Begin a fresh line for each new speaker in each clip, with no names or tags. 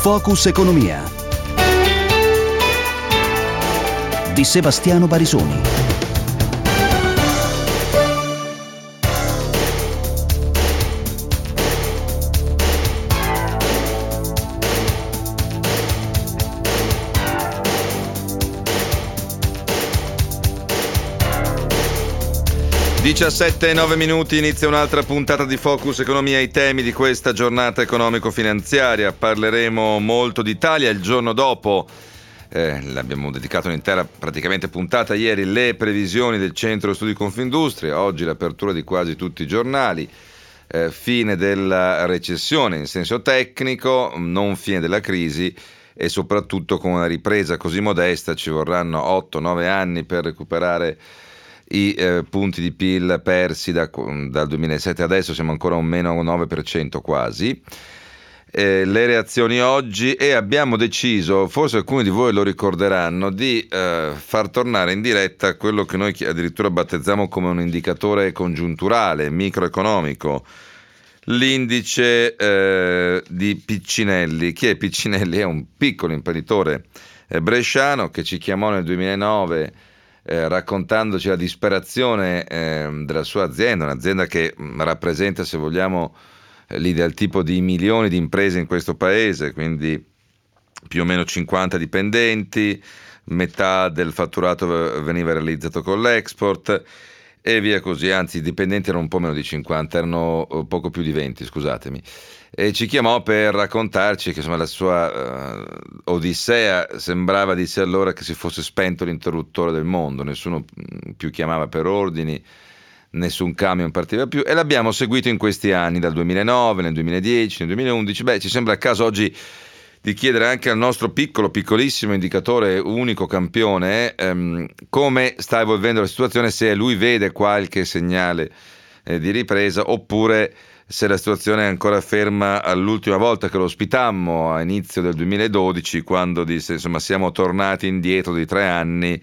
Focus Economia di Sebastiano Barisoni.
e 17:09, inizia un'altra puntata di Focus Economia. I temi di questa giornata economico-finanziaria: parleremo molto d'Italia il giorno dopo. L'abbiamo dedicato un'intera praticamente puntata ieri, le previsioni del Centro Studi Confindustria. Oggi l'apertura di quasi tutti i giornali, fine della recessione in senso tecnico, non fine della crisi, e soprattutto con una ripresa così modesta ci vorranno 8-9 anni per recuperare i punti di PIL persi dal 2007 adesso. Siamo ancora a un meno 9% quasi. Le reazioni oggi, e abbiamo deciso, forse alcuni di voi lo ricorderanno, di far tornare in diretta quello che noi addirittura battezziamo come un indicatore congiunturale microeconomico, l'indice di Piccinelli. Chi è Piccinelli? È un piccolo imprenditore bresciano che ci chiamò nel 2009 raccontandoci la disperazione della sua azienda, un'azienda che rappresenta, se vogliamo, l'ideal tipo di milioni di imprese in questo paese, quindi più o meno 50 dipendenti, metà del fatturato veniva realizzato con l'export e via così, anzi i dipendenti erano un po' meno di 50, erano poco più di 20, scusatemi. E ci chiamò per raccontarci che insomma la sua odissea sembrava, disse allora, che si fosse spento l'interruttore del mondo, nessuno più chiamava per ordini, nessun camion partiva più, e l'abbiamo seguito in questi anni, dal 2009, nel 2010, nel 2011. Ci sembra il caso oggi di chiedere anche al nostro piccolissimo indicatore unico campione come sta evolvendo la situazione, se lui vede qualche segnale di ripresa, oppure se la situazione è ancora ferma all'ultima volta che lo ospitammo a inizio del 2012, quando disse insomma siamo tornati indietro di 3 anni,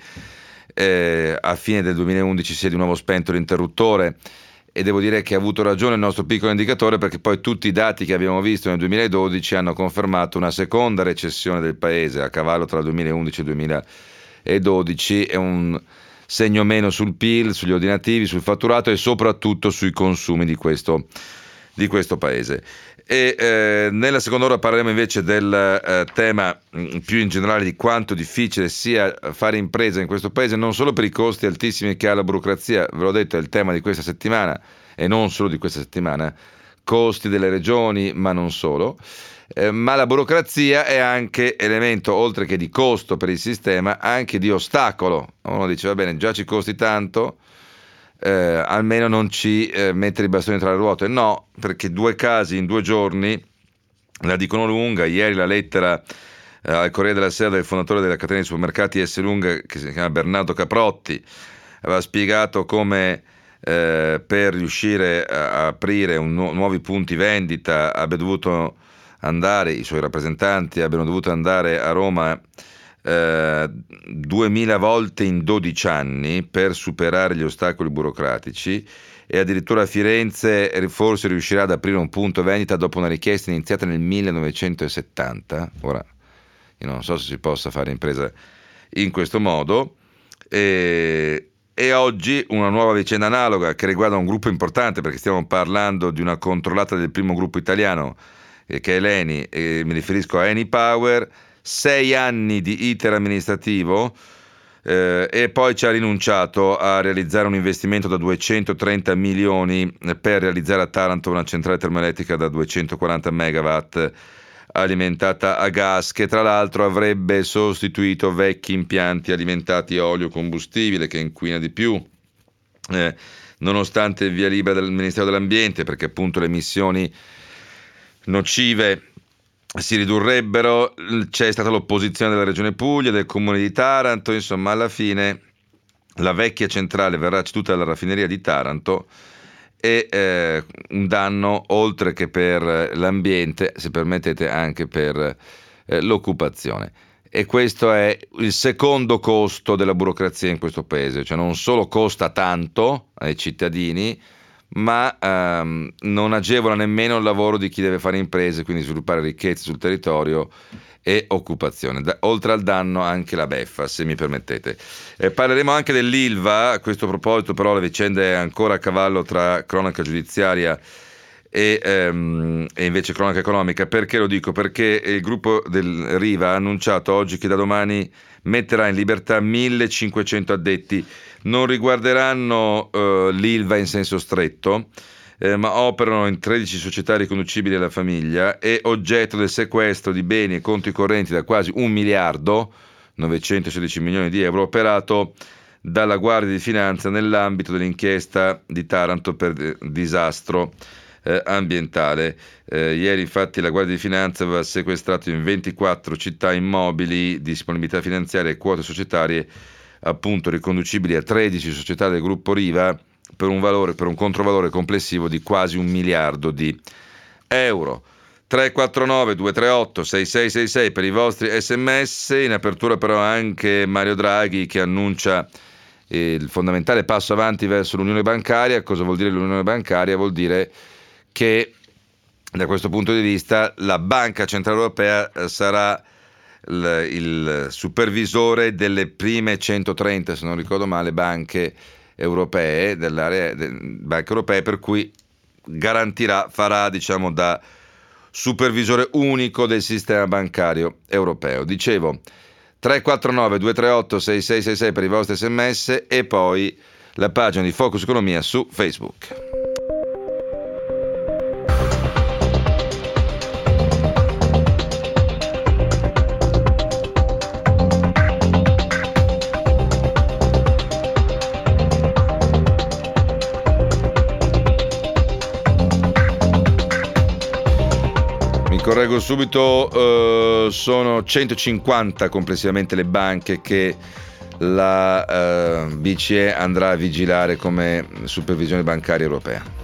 a fine del 2011 si è di nuovo spento l'interruttore. E devo dire che ha avuto ragione il nostro piccolo indicatore, perché poi tutti i dati che abbiamo visto nel 2012 hanno confermato una seconda recessione del paese a cavallo tra il 2011 e il 2012, è un segno meno sul PIL, sugli ordinativi, sul fatturato e soprattutto sui consumi di questo paese. E nella seconda ora parleremo invece del tema più in generale di quanto difficile sia fare impresa in questo paese, non solo per i costi altissimi che ha la burocrazia, ve l'ho detto, è il tema di questa settimana e non solo di questa settimana, costi delle regioni ma non solo, ma la burocrazia è anche elemento, oltre che di costo per il sistema, anche di ostacolo. Uno dice va bene, già ci costi tanto, almeno non ci mettere i bastoni tra le ruote. No, perché 2 casi in 2 giorni la dicono lunga. Ieri la lettera al Corriere della Sera del fondatore della catena di supermercati Esselunga, che si chiama Bernardo Caprotti, aveva spiegato come per riuscire a aprire nuovi punti vendita abbia dovuto andare, i suoi rappresentanti abbiano dovuto andare a Roma 2000 volte in 12 anni per superare gli ostacoli burocratici, e addirittura a Firenze forse riuscirà ad aprire un punto vendita dopo una richiesta iniziata nel 1970. Ora io non so se si possa fare impresa in questo modo, e oggi una nuova vicenda analoga che riguarda un gruppo importante, perché stiamo parlando di una controllata del primo gruppo italiano che è l'ENI, e mi riferisco a Eni Power. 6 anni di iter amministrativo, e poi ci ha rinunciato a realizzare un investimento da 230 milioni per realizzare a Taranto una centrale termoelettrica da 240 megawatt alimentata a gas, che tra l'altro avrebbe sostituito vecchi impianti alimentati a olio combustibile, che inquina di più, nonostante il via libera del Ministero dell'Ambiente, perché appunto le emissioni nocive si ridurrebbero. C'è stata l'opposizione della Regione Puglia, del Comune di Taranto, insomma alla fine la vecchia centrale verrà ceduta alla raffineria di Taranto, e un danno oltre che per l'ambiente, se permettete, anche per l'occupazione. E questo è il secondo costo della burocrazia in questo paese, cioè non solo costa tanto ai cittadini, ma non agevola nemmeno il lavoro di chi deve fare imprese, quindi sviluppare ricchezze sul territorio e occupazione. Oltre al danno anche la beffa, se mi permettete. Parleremo anche dell'Ilva. A questo proposito però la vicenda è ancora a cavallo tra cronaca giudiziaria e invece cronaca economica. Perché lo dico? Perché il gruppo del Riva ha annunciato oggi che da domani metterà in libertà 1500 addetti. Non riguarderanno l'Ilva in senso stretto, ma operano in 13 società riconducibili alla famiglia e oggetto del sequestro di beni e conti correnti da quasi 1 miliardo 916 milioni di euro operato dalla Guardia di Finanza nell'ambito dell'inchiesta di Taranto per disastro ambientale. Ieri infatti la Guardia di Finanza aveva sequestrato in 24 città immobili, disponibilità finanziarie e quote societarie appunto riconducibili a 13 società del gruppo Riva per un controvalore complessivo di quasi 1 miliardo di euro. 349 238 6666 per i vostri sms. In apertura però anche Mario Draghi che annuncia il fondamentale passo avanti verso l'unione bancaria. Cosa vuol dire l'unione bancaria? Vuol dire che da questo punto di vista la Banca Centrale Europea sarà il supervisore delle prime 130, se non ricordo male, banche europee, banche europee, per cui farà diciamo da supervisore unico del sistema bancario europeo. Dicevo 349 238 6666 per i vostri sms e poi la pagina di Focus Economia su Facebook. Correggo subito, sono 150 complessivamente le banche che la BCE andrà a vigilare come supervisione bancaria europea.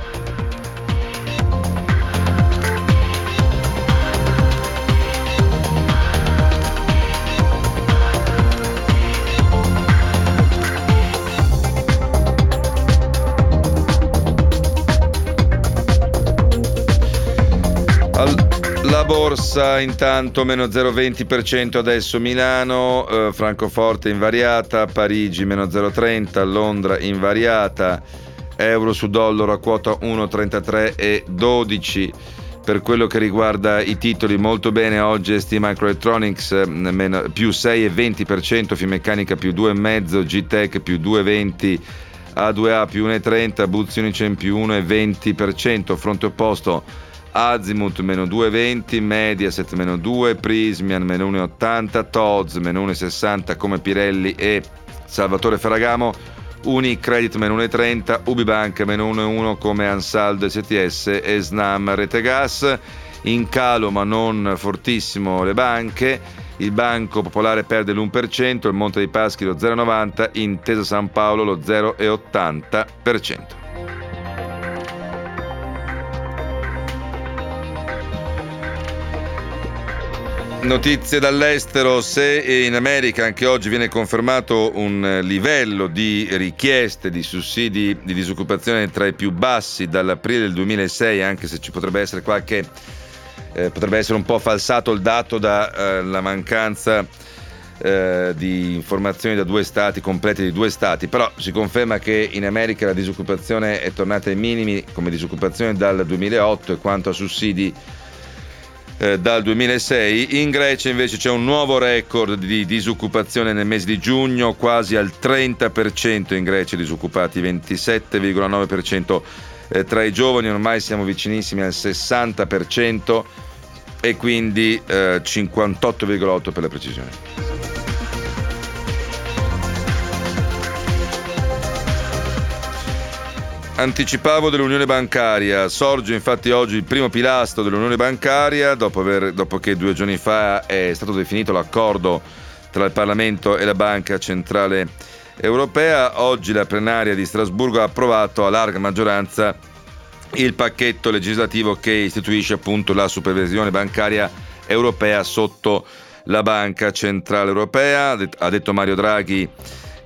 La borsa intanto meno 0,20% adesso Milano, Francoforte invariata, Parigi meno 0,30, Londra invariata, euro su dollaro a quota 1,33,12. Per quello che riguarda i titoli molto bene oggi ST Microelectronics più 6,20%, Finmeccanica più 2,5%, G-Tech più 2,20%, A2A più 1,30%, Booz Unicem più 1,20%, fronte opposto Azimut meno 2,20, Mediaset meno 2, Prismian meno 1,80, Tod's meno 1,60 come Pirelli e Salvatore Ferragamo, Unicredit meno 1,30, Ubibank meno 1,1 come Ansaldo STS e Snam Rete Gas. In calo ma non fortissimo le banche, il Banco Popolare perde l'1%, il Monte dei Paschi lo 0,90, Intesa San Paolo lo 0,80%. Notizie dall'estero. Se in America anche oggi viene confermato un livello di richieste di sussidi di disoccupazione tra i più bassi dall'aprile del 2006, anche se ci potrebbe essere potrebbe essere un po' falsato il dato dalla mancanza di informazioni da due stati complete di due stati, però si conferma che in America la disoccupazione è tornata ai minimi come disoccupazione dal 2008 e quanto a sussidi dal 2006. In Grecia invece c'è un nuovo record di disoccupazione nel mese di giugno, quasi al 30% in Grecia disoccupati, 27,9% tra i giovani, ormai siamo vicinissimi al 60% e quindi 58,8% per la precisione. Anticipavo dell'unione bancaria, sorge infatti oggi il primo pilastro dell'unione bancaria dopo che 2 giorni fa è stato definito l'accordo tra il Parlamento e la Banca Centrale Europea. Oggi la plenaria di Strasburgo ha approvato a larga maggioranza il pacchetto legislativo che istituisce appunto la supervisione bancaria europea sotto la Banca Centrale Europea. Ha detto Mario Draghi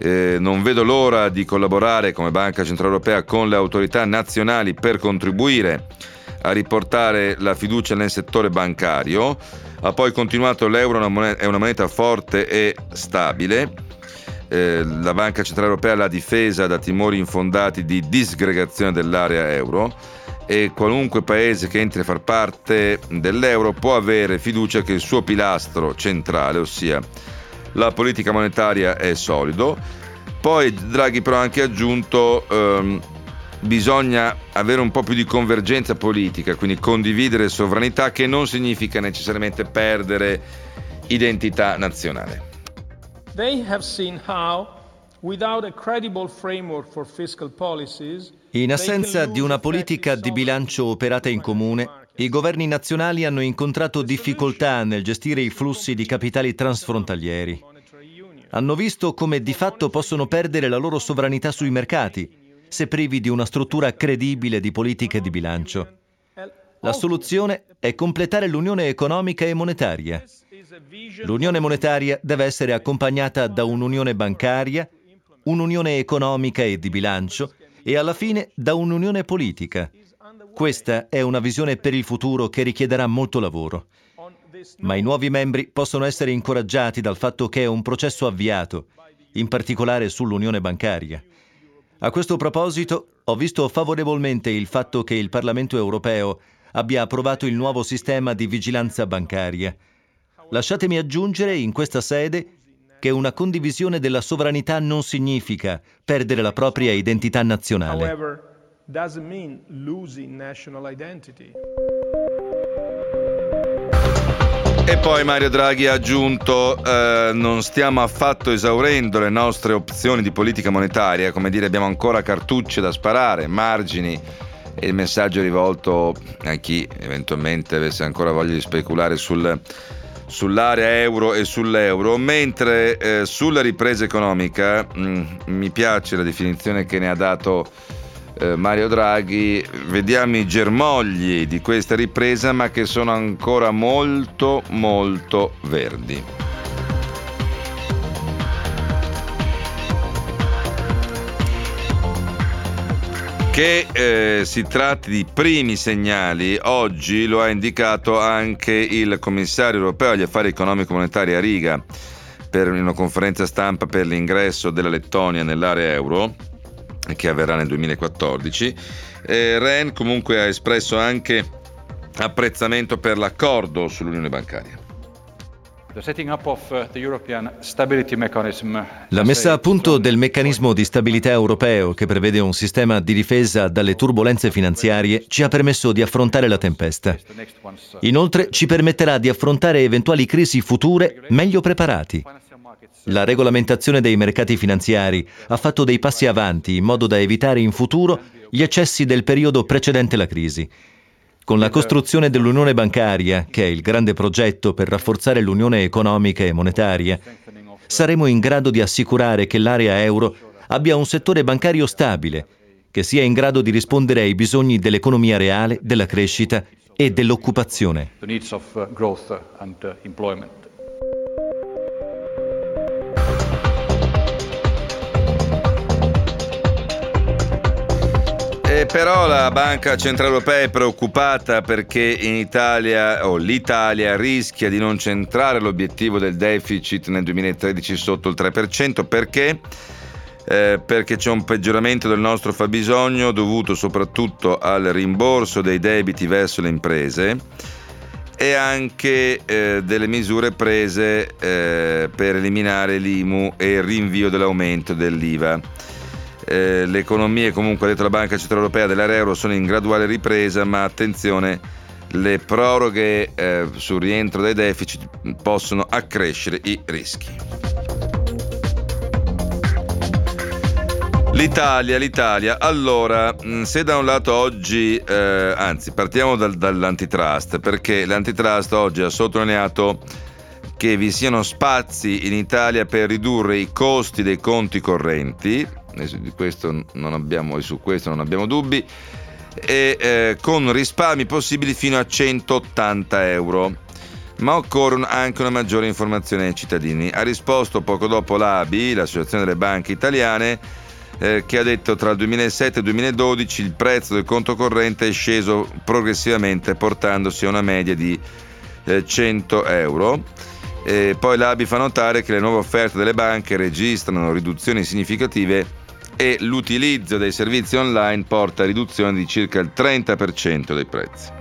Non vedo l'ora di collaborare come Banca Centrale Europea con le autorità nazionali per contribuire a riportare la fiducia nel settore bancario. Ha poi continuato: l'euro è una moneta forte e stabile. La Banca Centrale Europea l'ha difesa da timori infondati di disgregazione dell'area euro, e qualunque paese che entri a far parte dell'euro può avere fiducia che il suo pilastro centrale, ossia la politica monetaria, è solido. Poi Draghi però ha anche aggiunto bisogna avere un po' più di convergenza politica, quindi condividere sovranità, che non significa necessariamente perdere identità nazionale.
They have seen how, without a credible framework for fiscal policies,
in assenza di una politica di bilancio operata in comune, i governi nazionali hanno incontrato difficoltà nel gestire i flussi di capitali transfrontalieri. Hanno visto come di fatto possono perdere la loro sovranità sui mercati, se privi di una struttura credibile di politiche di bilancio. La soluzione è completare l'unione economica e monetaria. L'unione monetaria deve essere accompagnata da un'unione bancaria, un'unione economica e di bilancio, e alla fine da un'unione politica. Questa è una visione per il futuro che richiederà molto lavoro. Ma i nuovi membri possono essere incoraggiati dal fatto che è un processo avviato, in particolare sull'unione bancaria. A questo proposito, ho visto favorevolmente il fatto che il Parlamento europeo abbia approvato il nuovo sistema di vigilanza bancaria. Lasciatemi aggiungere in questa sede che una condivisione della sovranità non significa perdere la propria identità nazionale.
however, doesn't mean losing national identity.
E poi Mario Draghi ha aggiunto: non stiamo affatto esaurendo le nostre opzioni di politica monetaria, come dire, abbiamo ancora cartucce da sparare, margini. E il messaggio è rivolto a chi eventualmente avesse ancora voglia di speculare sull'area euro e sull'euro, mentre sulla ripresa economica mi piace la definizione che ne ha dato Mario Draghi. Vediamo i germogli di questa ripresa, ma che sono ancora molto molto verdi. Che si tratti di primi segnali, oggi lo ha indicato anche il commissario europeo agli affari economico-monetari a Riga per una conferenza stampa per l'ingresso della Lettonia nell'area euro, che avverrà nel 2014. Rehn comunque ha espresso anche apprezzamento per l'accordo sull'unione bancaria.
La messa a punto del meccanismo di stabilità europeo, che prevede un sistema di difesa dalle turbolenze finanziarie, ci ha permesso di affrontare la tempesta. Inoltre ci permetterà di affrontare eventuali crisi future meglio preparati. La regolamentazione dei mercati finanziari ha fatto dei passi avanti in modo da evitare in futuro gli eccessi del periodo precedente la crisi. Con la costruzione dell'unione bancaria, che è il grande progetto per rafforzare l'unione economica e monetaria, saremo in grado di assicurare che l'area euro abbia un settore bancario stabile, che sia in grado di rispondere ai bisogni dell'economia reale, della crescita e dell'occupazione.
Però la Banca Centrale Europea è preoccupata perché in Italia, l'Italia rischia di non centrare l'obiettivo del deficit nel 2013 sotto il 3%. Perché? Perché c'è un peggioramento del nostro fabbisogno dovuto soprattutto al rimborso dei debiti verso le imprese e anche delle misure prese per eliminare l'IMU e il rinvio dell'aumento dell'IVA. Le economie, comunque, ha detto la Banca Centrale Europea, dell'area euro sono in graduale ripresa, ma attenzione, le proroghe sul rientro dai deficit possono accrescere i rischi. L'Italia. Allora, se da un lato oggi, partiamo dall'antitrust, perché l'antitrust oggi ha sottolineato che vi siano spazi in Italia per ridurre i costi dei conti correnti, e su questo non abbiamo dubbi, e con risparmi possibili fino a 180 euro. ma occorre anche una maggiore informazione ai cittadini. Ha risposto poco dopo l'ABI, l'Associazione delle Banche Italiane, che ha detto tra il 2007 e il 2012 il prezzo del conto corrente è sceso progressivamente, portandosi a una media di 100 euro. Poi l'ABI fa notare che le nuove offerte delle banche registrano riduzioni significative e l'utilizzo dei servizi online porta a riduzioni di circa il 30% dei prezzi.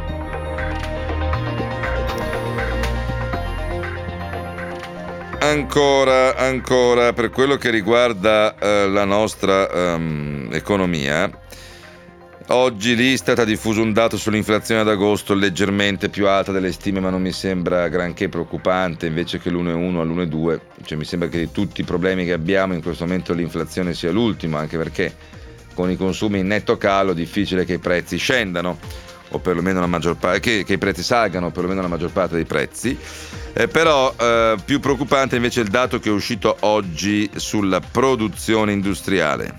Ancora per quello che riguarda la nostra economia, oggi l'Istat ha diffuso un dato sull'inflazione ad agosto leggermente più alta delle stime, ma non mi sembra granché preoccupante, invece che l'1,1 all'1,2, cioè mi sembra che di tutti i problemi che abbiamo in questo momento l'inflazione sia l'ultimo, anche perché con i consumi in netto calo è difficile che i prezzi scendano, o perlomeno la maggior parte, che i prezzi salgano, o perlomeno la maggior parte dei prezzi. Però più preoccupante invece è il dato che è uscito oggi sulla produzione industriale.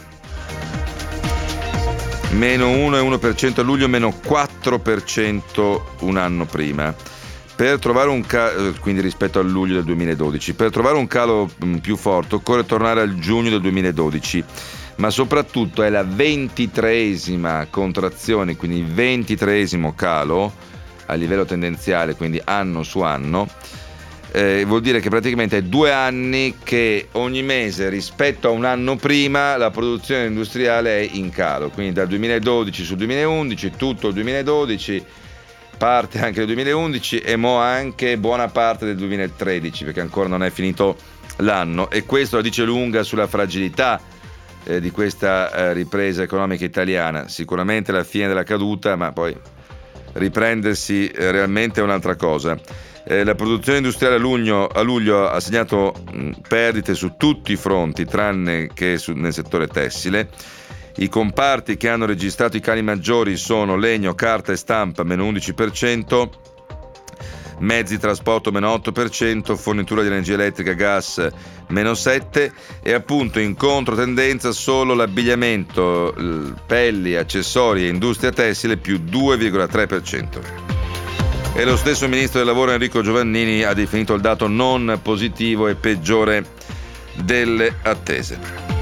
Meno 1,1% a luglio, meno 4% un anno prima. Per trovare un quindi rispetto al luglio del 2012. Per trovare un calo più forte occorre tornare al giugno del 2012. Ma soprattutto è la 23esima contrazione, quindi il 23esimo calo a livello tendenziale, quindi anno su anno. Vuol dire che praticamente è 2 anni che ogni mese rispetto a un anno prima la produzione industriale è in calo, quindi dal 2012 sul 2011, tutto il 2012, parte anche del 2011 e mo anche buona parte del 2013, perché ancora non è finito l'anno, e questo la dice lunga sulla fragilità di questa ripresa economica italiana. Sicuramente la fine della caduta, ma poi riprendersi realmente è un'altra cosa. La produzione industriale a luglio ha segnato perdite su tutti i fronti, tranne che nel settore tessile. I comparti che hanno registrato i cali maggiori sono legno, carta e stampa, meno 11%, mezzi trasporto meno 8%, fornitura di energia elettrica, gas meno 7%, e appunto in controtendenza solo l'abbigliamento, pelli, accessori e industria tessile più 2,3%. E lo stesso ministro del lavoro Enrico Giovannini ha definito il dato non positivo e peggiore delle attese.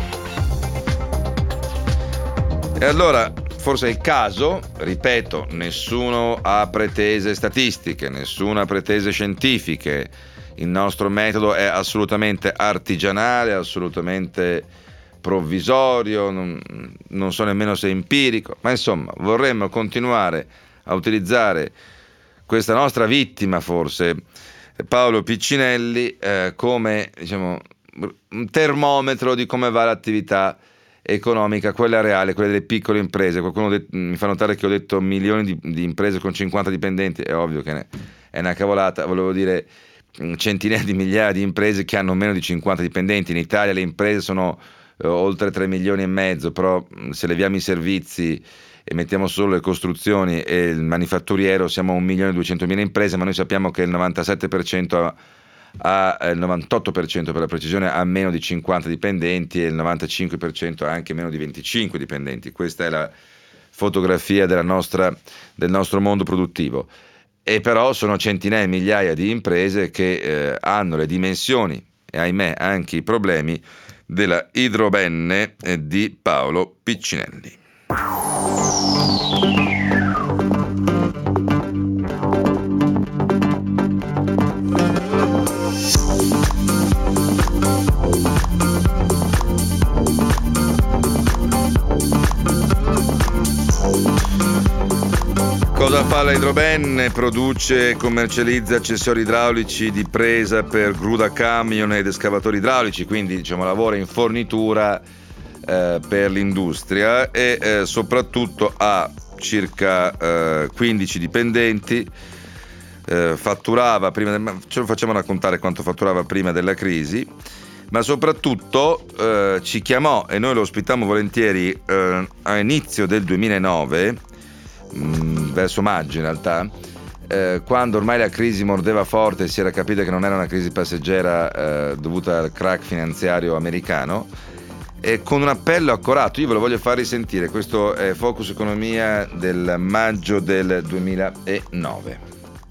E allora forse è il caso, ripeto, nessuno ha pretese statistiche, nessuno ha pretese scientifiche, il nostro metodo è assolutamente artigianale, assolutamente provvisorio, non so nemmeno se è empirico, ma insomma vorremmo continuare a utilizzare questa nostra vittima, forse Paolo Piccinelli, come un termometro di come va l'attività economica, quella reale, quella delle piccole imprese. Qualcuno mi fa notare che ho detto milioni di imprese con 50 dipendenti, è ovvio che è una cavolata, volevo dire centinaia di migliaia di imprese che hanno meno di 50 dipendenti. In Italia le imprese sono oltre 3 milioni e mezzo, però se leviamo i servizi e mettiamo solo le costruzioni e il manifatturiero siamo a 1.200.000 imprese, ma noi sappiamo che il 97% il 98% per la precisione ha meno di 50 dipendenti e il 95% ha anche meno di 25 dipendenti. Questa è la fotografia del nostro mondo produttivo, e però sono centinaia e migliaia di imprese che hanno le dimensioni e ahimè anche i problemi della Idrobenne di Paolo Piccinelli. Cosa fa la Idrobenne? Produce e commercializza accessori idraulici di presa per gru da camion ed escavatori idraulici, quindi lavora in fornitura per l'industria, e soprattutto ha circa 15 dipendenti. Fatturava prima ce lo facciamo raccontare quanto fatturava prima della crisi, ma soprattutto ci chiamò e noi lo ospitammo volentieri a inizio del 2009, verso maggio in realtà, quando ormai la crisi mordeva forte e si era capito che non era una crisi passeggera dovuta al crack finanziario americano, e con un appello accorato. Io ve lo voglio far risentire, questo è Focus Economia del maggio del 2009.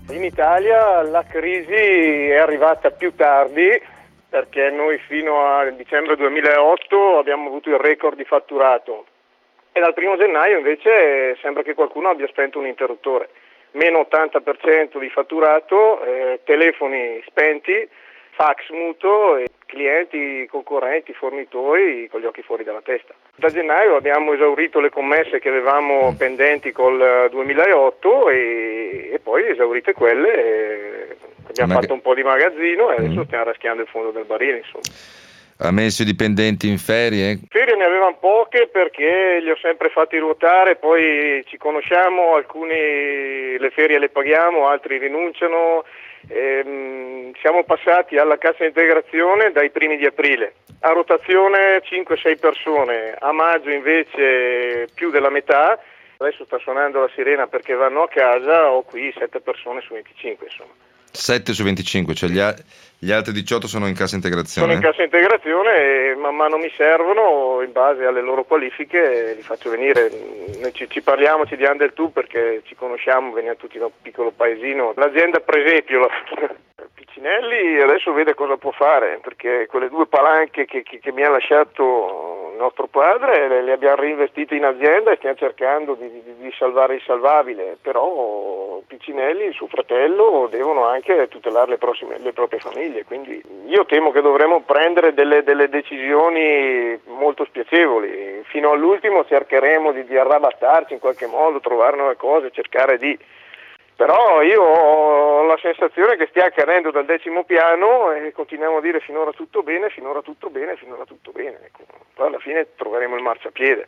In Italia la crisi è arrivata più tardi, perché noi fino a dicembre 2008 abbiamo avuto il record di fatturato e dal 1 gennaio invece sembra che qualcuno abbia spento un interruttore. Meno 80% di fatturato, telefoni spenti, fax muto, e clienti, concorrenti, fornitori con gli occhi fuori dalla testa. Da gennaio abbiamo esaurito le commesse che avevamo pendenti col 2008 e poi esaurite quelle abbiamo fatto un po' di magazzino e adesso stiamo raschiando il fondo del barile, insomma.
Ha messo i dipendenti in ferie?
Ferie ne avevamo poche perché li ho sempre fatti ruotare, poi ci conosciamo, alcuni le ferie le paghiamo, altri rinunciano. Siamo passati alla cassa integrazione dai primi di aprile, a rotazione 5-6 persone, a maggio invece più della metà, adesso sta suonando la sirena perché vanno a casa, ho qui 7 persone su 25 insomma.
7 su 25, cioè gli altri 18 sono in cassa integrazione?
Sono in cassa integrazione e man mano mi servono, in base alle loro qualifiche li faccio venire. Noi ci parliamo, ci diamo del tu perché ci conosciamo, veniamo tutti da un piccolo paesino. L'azienda Presepio, Piccinelli adesso vede cosa può fare, perché quelle 2 palanche che mi ha lasciato il nostro padre le abbiamo reinvestite in azienda e stiamo cercando di salvare il salvabile, però Piccinelli, il suo fratello, devono anche tutelare le proprie famiglie, quindi io temo che dovremo prendere delle decisioni molto spiacevoli. Fino all'ultimo cercheremo di arrabattarci in qualche modo, trovare nuove cose, cercare di... Però io ho la sensazione che stia accadendo dal 10° piano e continuiamo a dire finora tutto bene, finora tutto bene, finora tutto bene. Ecco, poi alla fine troveremo il marciapiede.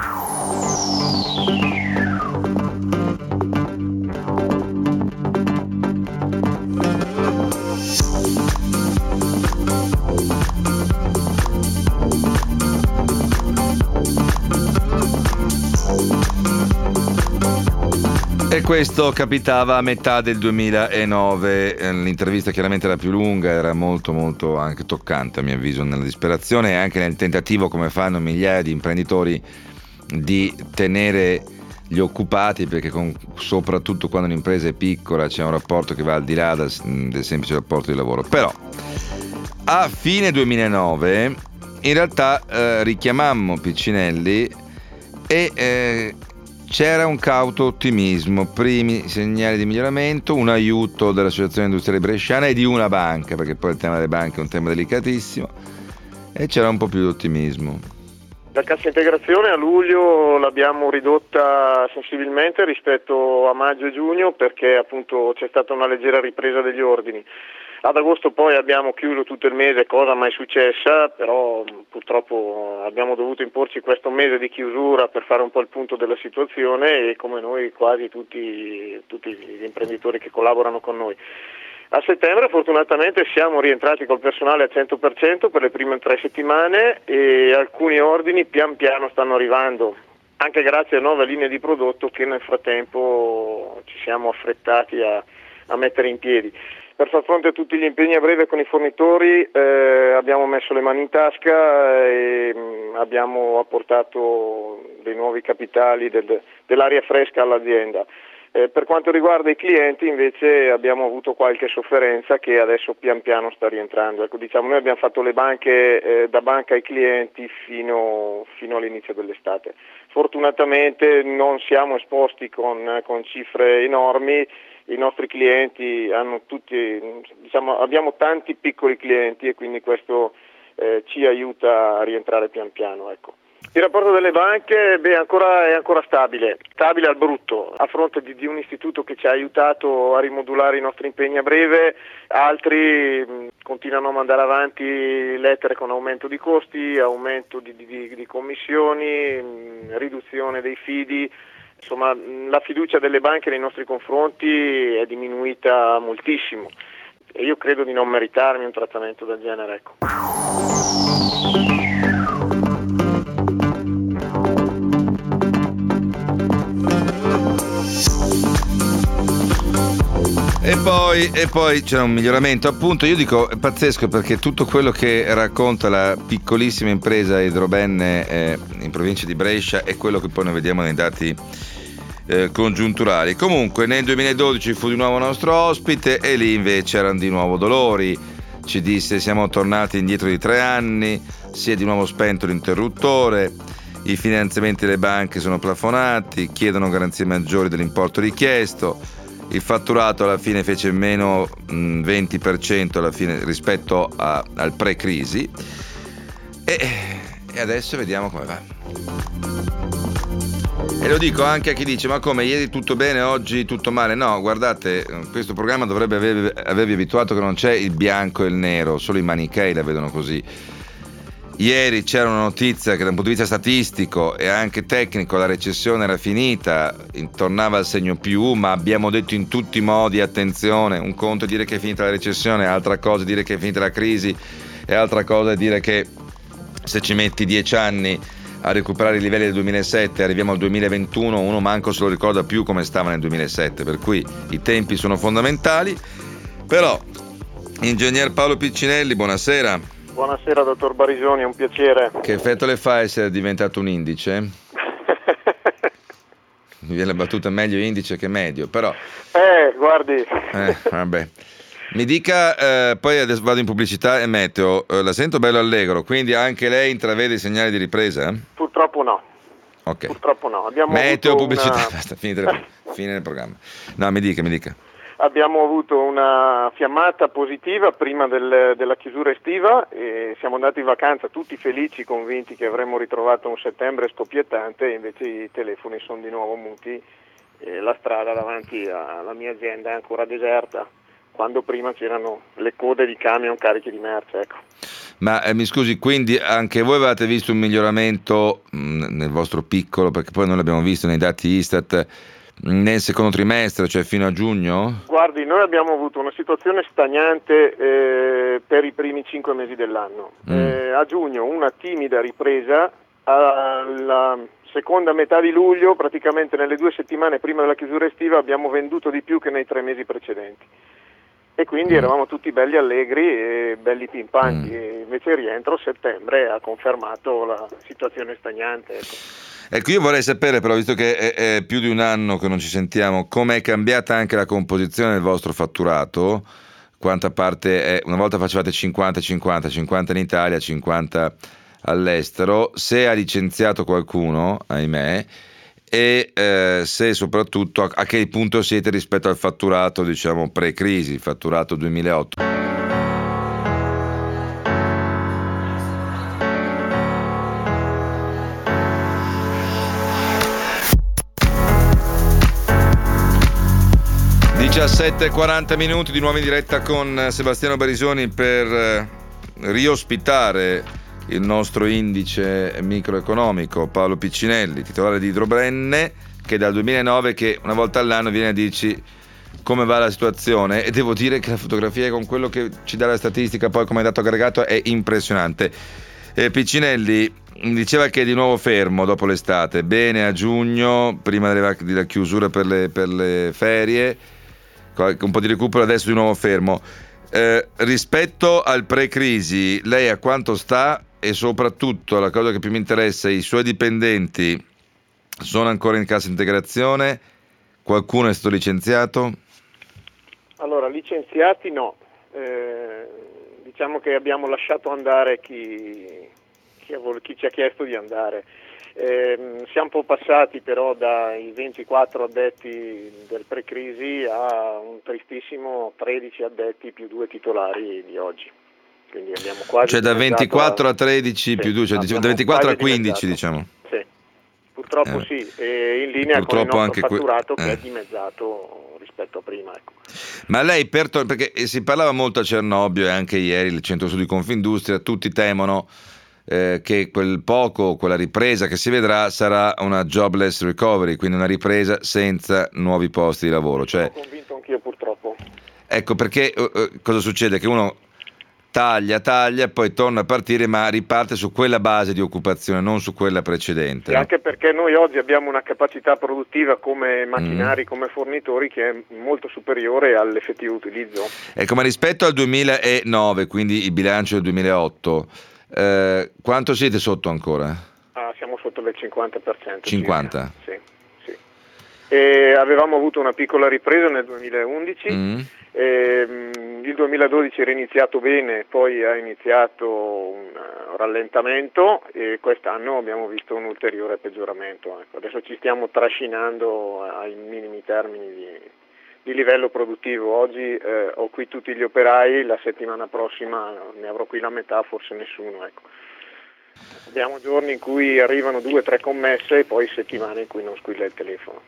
E questo capitava a metà del 2009, l'intervista chiaramente era più lunga, era molto molto anche toccante a mio avviso nella disperazione e anche nel tentativo, come fanno migliaia di imprenditori, di tenere gli occupati, perché soprattutto quando un'impresa è piccola c'è un rapporto che va al di là del semplice rapporto di lavoro. Però a fine 2009 in realtà richiamammo Piccinelli e c'era un cauto ottimismo, primi segnali di miglioramento, un aiuto dell'Associazione Industriale Bresciana e di una banca, perché poi il tema delle banche è un tema delicatissimo, e c'era un po' più di ottimismo.
La cassa integrazione a luglio l'abbiamo ridotta sensibilmente rispetto a maggio e giugno perché appunto c'è stata una leggera ripresa degli ordini. Ad agosto poi abbiamo chiuso tutto il mese, cosa mai successa, però purtroppo abbiamo dovuto imporci questo mese di chiusura per fare un po' il punto della situazione e come noi quasi tutti gli imprenditori che collaborano con noi. A settembre fortunatamente siamo rientrati col personale al 100% per le prime 3 settimane e alcuni ordini pian piano stanno arrivando, anche grazie a nuove linee di prodotto che nel frattempo ci siamo affrettati a mettere in piedi. Per far fronte a tutti gli impegni a breve con i fornitori abbiamo messo le mani in tasca e abbiamo apportato dei nuovi capitali dell'aria fresca all'azienda. Per quanto riguarda i clienti invece abbiamo avuto qualche sofferenza che adesso pian piano sta rientrando. Ecco, diciamo, noi abbiamo fatto le banche da banca ai clienti fino all'inizio dell'estate. Fortunatamente non siamo esposti con cifre enormi. I nostri clienti hanno tutti, diciamo, abbiamo tanti piccoli clienti e quindi questo ci aiuta a rientrare pian piano, ecco. Il rapporto delle banche è ancora stabile al brutto, a fronte di un istituto che ci ha aiutato a rimodulare i nostri impegni a breve, altri continuano a mandare avanti lettere con aumento di costi, aumento di commissioni, riduzione dei fidi. Insomma, la fiducia delle banche nei nostri confronti è diminuita moltissimo e io credo di non meritarmi un trattamento del genere, ecco.
E poi c'è un miglioramento, appunto. Io dico è pazzesco perché tutto quello che racconta la piccolissima impresa Idrobenne in provincia di Brescia è quello che poi noi vediamo nei dati congiunturali. Comunque nel 2012 fu di nuovo nostro ospite e lì invece erano di nuovo dolori. Ci disse: siamo tornati indietro di 3 anni, si è di nuovo spento l'interruttore, i finanziamenti delle banche sono plafonati, chiedono garanzie maggiori dell'importo richiesto, il fatturato alla fine fece meno 20% alla fine rispetto al pre-crisi e adesso vediamo come va. E lo dico anche a chi dice: ma come, ieri tutto bene, oggi tutto male? No, guardate, questo programma dovrebbe avervi abituato che non c'è il bianco e il nero, solo i manichei la vedono così. Ieri c'era una notizia che da un punto di vista statistico e anche tecnico la recessione era finita, tornava al segno più, ma abbiamo detto in tutti i modi: attenzione, un conto è dire che è finita la recessione, altra cosa è dire che è finita la crisi e altra cosa è dire che se ci metti 10 anni a recuperare i livelli del 2007 arriviamo al 2021, uno manco se lo ricorda più come stava nel 2007, per cui i tempi sono fondamentali. Però ingegner Paolo Piccinelli, buonasera.
Buonasera dottor Barisoni, è un piacere.
Che effetto le fa essere diventato un indice? Mi viene la battuta meglio indice che medio, però
guardi,
vabbè. Mi dica, poi adesso vado in pubblicità e meteo, la sento bello allegro, quindi anche lei intravede i segnali di ripresa?
Purtroppo no.
Ok.
Purtroppo no. Abbiamo
meteo,
avuto
pubblicità, basta, fine del programma. No, mi dica.
Abbiamo avuto una fiammata positiva prima della chiusura estiva e siamo andati in vacanza tutti felici, convinti che avremmo ritrovato un settembre scoppiettante, e invece i telefoni sono di nuovo muti e la strada davanti alla mia azienda è ancora deserta, quando prima c'erano le code di camion carichi di merce, ecco.
Ma mi scusi, quindi anche voi avete visto un miglioramento nel vostro piccolo, perché poi noi l'abbiamo visto nei dati Istat, nel secondo trimestre, cioè fino a giugno?
Guardi, noi abbiamo avuto una situazione stagnante per i primi 5 mesi dell'anno. A giugno una timida ripresa, alla seconda metà di luglio, praticamente nelle 2 settimane prima della chiusura estiva, abbiamo venduto di più che nei 3 mesi precedenti. E quindi eravamo tutti belli allegri e belli pimpanti, e invece il rientro a settembre ha confermato la situazione stagnante, ecco.
Ecco, io vorrei sapere però, visto che è più di un anno che non ci sentiamo, come è cambiata anche la composizione del vostro fatturato, quanta parte è, una volta facevate 50-50, 50 in Italia, 50 all'estero, se ha licenziato qualcuno, ahimè, e se soprattutto a che punto siete rispetto al fatturato, diciamo, pre-crisi, il fatturato 2008. Diciassette 40 minuti di nuovo in diretta con Sebastiano Barisoni per riospitare il nostro indice microeconomico Paolo Piccinelli, titolare di Idrobrenne, che dal 2009 che una volta all'anno viene a dirci come va la situazione, e devo dire che la fotografia con quello che ci dà la statistica poi come dato aggregato è impressionante. Piccinelli diceva che è di nuovo fermo dopo l'estate, bene a giugno, prima della chiusura per le ferie, un po' di recupero, adesso di nuovo fermo. Rispetto al pre-crisi, lei a quanto sta? E soprattutto la cosa che più mi interessa, i suoi dipendenti sono ancora in cassa integrazione? Qualcuno è stato licenziato?
Allora, licenziati no, diciamo che abbiamo lasciato andare chi ci ha chiesto di andare. Siamo un po' passati però dai 24 addetti del pre-crisi a un tristissimo 13 addetti più 2 titolari di oggi. Quindi abbiamo quasi,
cioè da 24 a 13 più 2, cioè da 24 a 15 diciamo.
Sì, purtroppo sì, e in linea con il nostro fatturato che è dimezzato rispetto a prima, ecco.
Ma lei perché si parlava molto a Cernobbio e anche ieri il centro studi Confindustria, tutti temono che quella ripresa che si vedrà sarà una jobless recovery, quindi una ripresa senza nuovi posti di lavoro. Cioè,
sono convinto anch'io purtroppo.
Ecco perché cosa succede? Che uno taglia, poi torna a partire, ma riparte su quella base di occupazione, non su quella precedente.
E anche perché noi oggi abbiamo una capacità produttiva come macchinari, come fornitori, che è molto superiore all'effettivo utilizzo.
Ecco, ma rispetto al 2009, quindi il bilancio del 2008, quanto siete sotto ancora?
Siamo sotto del 50%.
50?
Sì. Avevamo avuto una piccola ripresa nel 2011, il 2012 era iniziato bene, poi ha iniziato un rallentamento e quest'anno abbiamo visto un ulteriore peggioramento. Ecco. Adesso ci stiamo trascinando ai minimi termini di livello produttivo. Oggi ho qui tutti gli operai, la settimana prossima ne avrò qui la metà, forse nessuno. Ecco. Abbiamo giorni in cui arrivano 2 o 3 commesse e poi settimane in cui non squilla il telefono.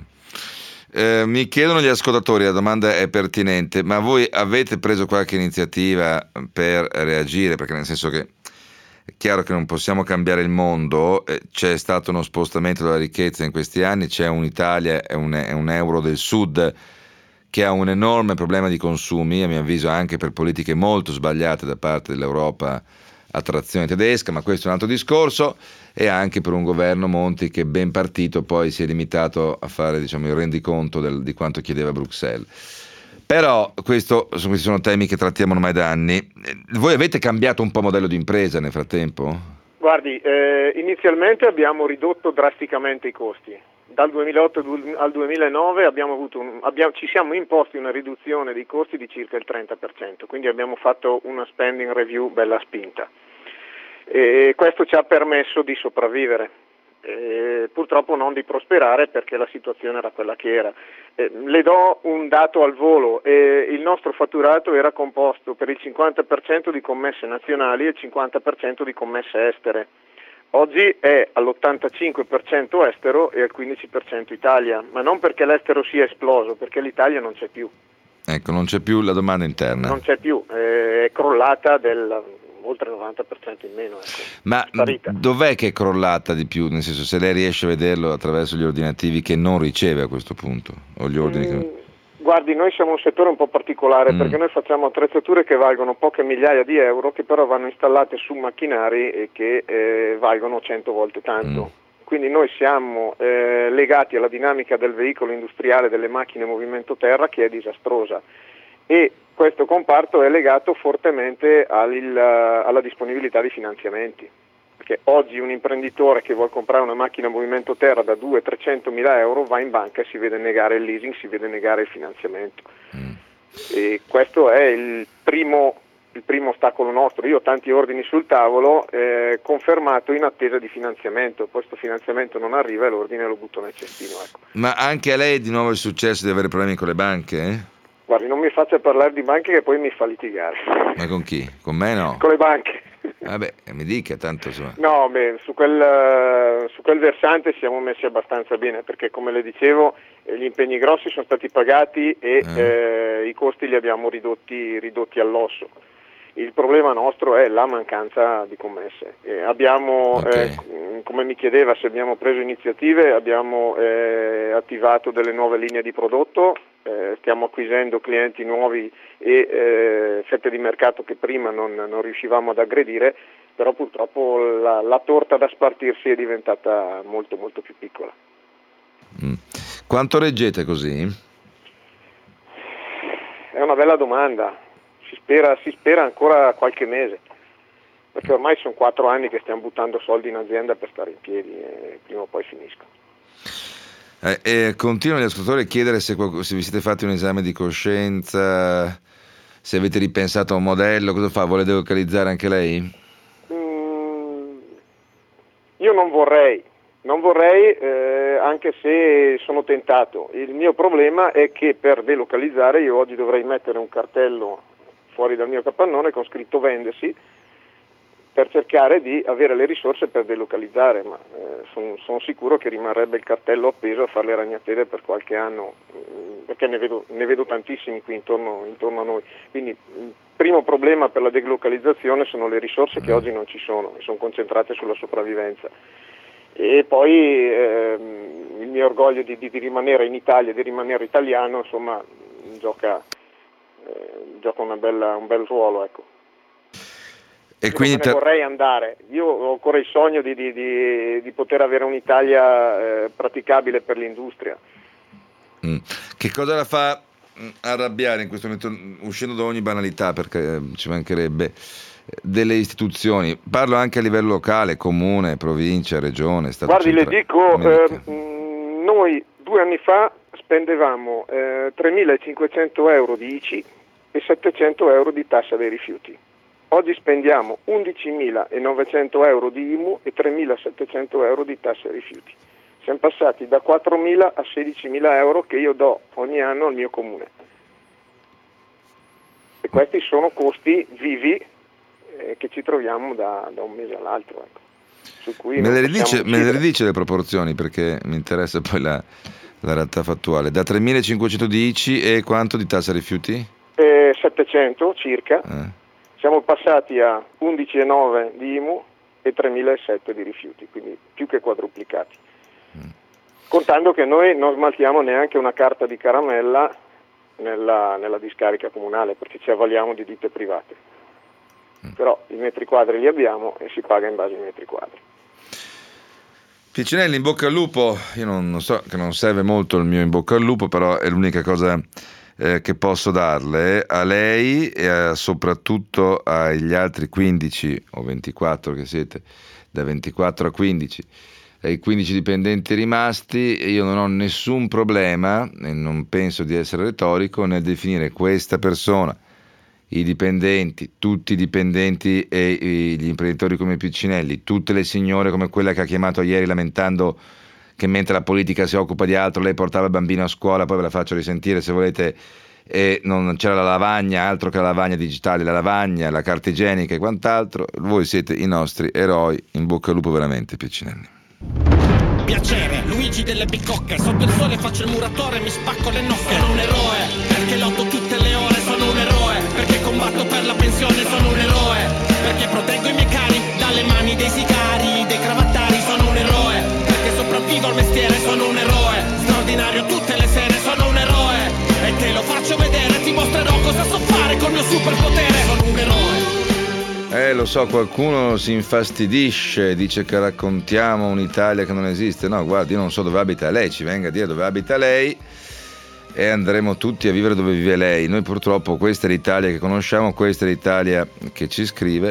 Mi chiedono gli ascoltatori, la domanda è pertinente, ma voi avete preso qualche iniziativa per reagire? Perché nel senso che è chiaro che non possiamo cambiare il mondo, c'è stato uno spostamento della ricchezza in questi anni, c'è un'Italia e un euro del sud che ha un enorme problema di consumi, a mio avviso anche per politiche molto sbagliate da parte dell'Europa a trazione tedesca, ma questo è un altro discorso, e anche per un governo Monti che ben partito poi si è limitato a fare, diciamo, il rendiconto di quanto chiedeva Bruxelles. Però questi sono temi che trattiamo ormai da anni. Voi avete cambiato un po' modello di impresa nel frattempo?
Guardi, inizialmente abbiamo ridotto drasticamente i costi. Dal 2008 al 2009 ci siamo imposti una riduzione dei costi di circa il 30%, quindi abbiamo fatto una spending review bella spinta. E questo ci ha permesso di sopravvivere, purtroppo non di prosperare perché la situazione era quella che era. Le do un dato al volo, il nostro fatturato era composto per il 50% di commesse nazionali e il 50% di commesse estere. Oggi è all'85% estero e al 15% Italia, ma non perché l'estero sia esploso, perché l'Italia non c'è più.
Ecco, non c'è più la domanda interna.
Non c'è più, è crollata oltre il 90% in meno. Ecco.
Ma
sparita.
Dov'è che è crollata di più? Nel senso, se lei riesce a vederlo attraverso gli ordinativi che non riceve a questo punto? O gli ordini che...
Guardi, noi siamo un settore un po' particolare perché noi facciamo attrezzature che valgono poche migliaia di euro, che però vanno installate su macchinari e che valgono 100 volte tanto. Quindi noi siamo legati alla dinamica del veicolo industriale, delle macchine movimento terra, che è disastrosa, e questo comparto è legato fortemente alla disponibilità di finanziamenti. Perché oggi un imprenditore che vuole comprare una macchina a movimento terra da 200-300 mila euro va in banca e si vede negare il leasing, si vede negare il finanziamento. E questo è il primo ostacolo nostro. Io ho tanti ordini sul tavolo, confermato in attesa di finanziamento. Questo finanziamento non arriva e l'ordine lo butto nel cestino. Ecco.
Ma anche a lei di nuovo è successo di avere problemi con le banche?
Guardi, non mi faccia parlare di banche che poi mi fa litigare.
Ma con chi? Con me no?
Con le banche.
Vabbè, mi dica, tanto insomma.
No, su quel versante siamo messi abbastanza bene, perché come le dicevo gli impegni grossi sono stati pagati e i costi li abbiamo ridotti all'osso. Il problema nostro è la mancanza di commesse. Abbiamo, come mi chiedeva, se abbiamo preso iniziative, abbiamo attivato delle nuove linee di prodotto, stiamo acquisendo clienti nuovi e fette di mercato che prima non riuscivamo ad aggredire, però purtroppo la torta da spartirsi è diventata molto molto più piccola.
Quanto reggete così?
È una bella domanda. Si spera ancora qualche mese, perché ormai sono 4 anni che stiamo buttando soldi in azienda per stare in piedi e prima o poi finiscono.
Continuano gli ascoltatori a chiedere se vi siete fatti un esame di coscienza, se avete ripensato a un modello, cosa fa? Vuole delocalizzare anche lei?
Io non vorrei, anche se sono tentato. Il mio problema è che per delocalizzare io oggi dovrei mettere un cartello fuori dal mio capannone con scritto vendersi, per cercare di avere le risorse per delocalizzare, ma sono sicuro che rimarrebbe il cartello appeso a fare le ragnatele per qualche anno, perché ne vedo tantissimi qui intorno a noi. Quindi il primo problema per la delocalizzazione sono le risorse che oggi non ci sono e sono concentrate sulla sopravvivenza. E poi il mio orgoglio di rimanere in Italia, di rimanere italiano, insomma, gioca un bel ruolo, ecco.
E quindi
vorrei andare. Io ho ancora il sogno di poter avere un'Italia praticabile per l'industria.
Che cosa la fa arrabbiare in questo momento, uscendo da ogni banalità, perché ci mancherebbe, delle istituzioni? Parlo anche a livello locale, comune, provincia, regione, Stato
centrale. Guardi, le dico, noi 2 anni fa spendevamo 3.500 euro di ICI e 700 euro di tassa dei rifiuti. Oggi spendiamo 11.900 euro di IMU e 3.700 euro di tassa dei rifiuti. Siamo passati da 4.000 a 16.000 euro che io do ogni anno al mio comune. E questi sono costi vivi che ci troviamo da un mese all'altro. Ecco. Su cui
me le ridice le proporzioni, perché mi interessa poi la realtà fattuale. Da 3.500 di ICI e quanto di tassa rifiuti?
700 circa. Siamo passati a 11.900 di IMU e 3.700 di rifiuti, quindi più che quadruplicati. Contando che noi non smaltiamo neanche una carta di caramella nella discarica comunale, perché ci avvaliamo di ditte private. Però i metri quadri li abbiamo e si paga in base ai metri quadri.
Piccinelli, in bocca al lupo. Io non so, che non serve molto il mio in bocca al lupo, però è l'unica cosa che posso darle a lei e soprattutto agli altri 15 o 24 che siete, da 24 a 15, ai 15 dipendenti rimasti. Io non ho nessun problema, e non penso di essere retorico, nel definire questa persona, i dipendenti, tutti i dipendenti e gli imprenditori come Piccinelli, tutte le signore come quella che ha chiamato ieri lamentando che mentre la politica si occupa di altro lei portava il bambino a scuola, poi ve la faccio risentire se volete, e non c'era la lavagna, altro che la lavagna digitale, la lavagna, la carta igienica e quant'altro. Voi siete i nostri eroi, in bocca al lupo veramente, Piccinelli.
Piacere, Luigi delle bicocche, sotto il sole faccio il muratore e mi spacco le nocche. Sono un eroe, perché lotto tutte le ore, sono un eroe, perché combatto per la pensione, sono un eroe, perché proteggo i miei cari dalle mani dei sicari, dei cravattari, sono un eroe, perché sopravvivo al mestiere, sono un eroe, straordinario tutte le sere, sono un eroe, e te lo faccio vedere, ti mostrerò cosa so fare col mio superpotere, sono un eroe.
Lo so, qualcuno si infastidisce, dice che raccontiamo un'Italia che non esiste. No, guardi, io non so dove abita lei, ci venga a dire dove abita lei e andremo tutti a vivere dove vive lei. Noi purtroppo questa è l'Italia che conosciamo, questa è l'Italia che ci scrive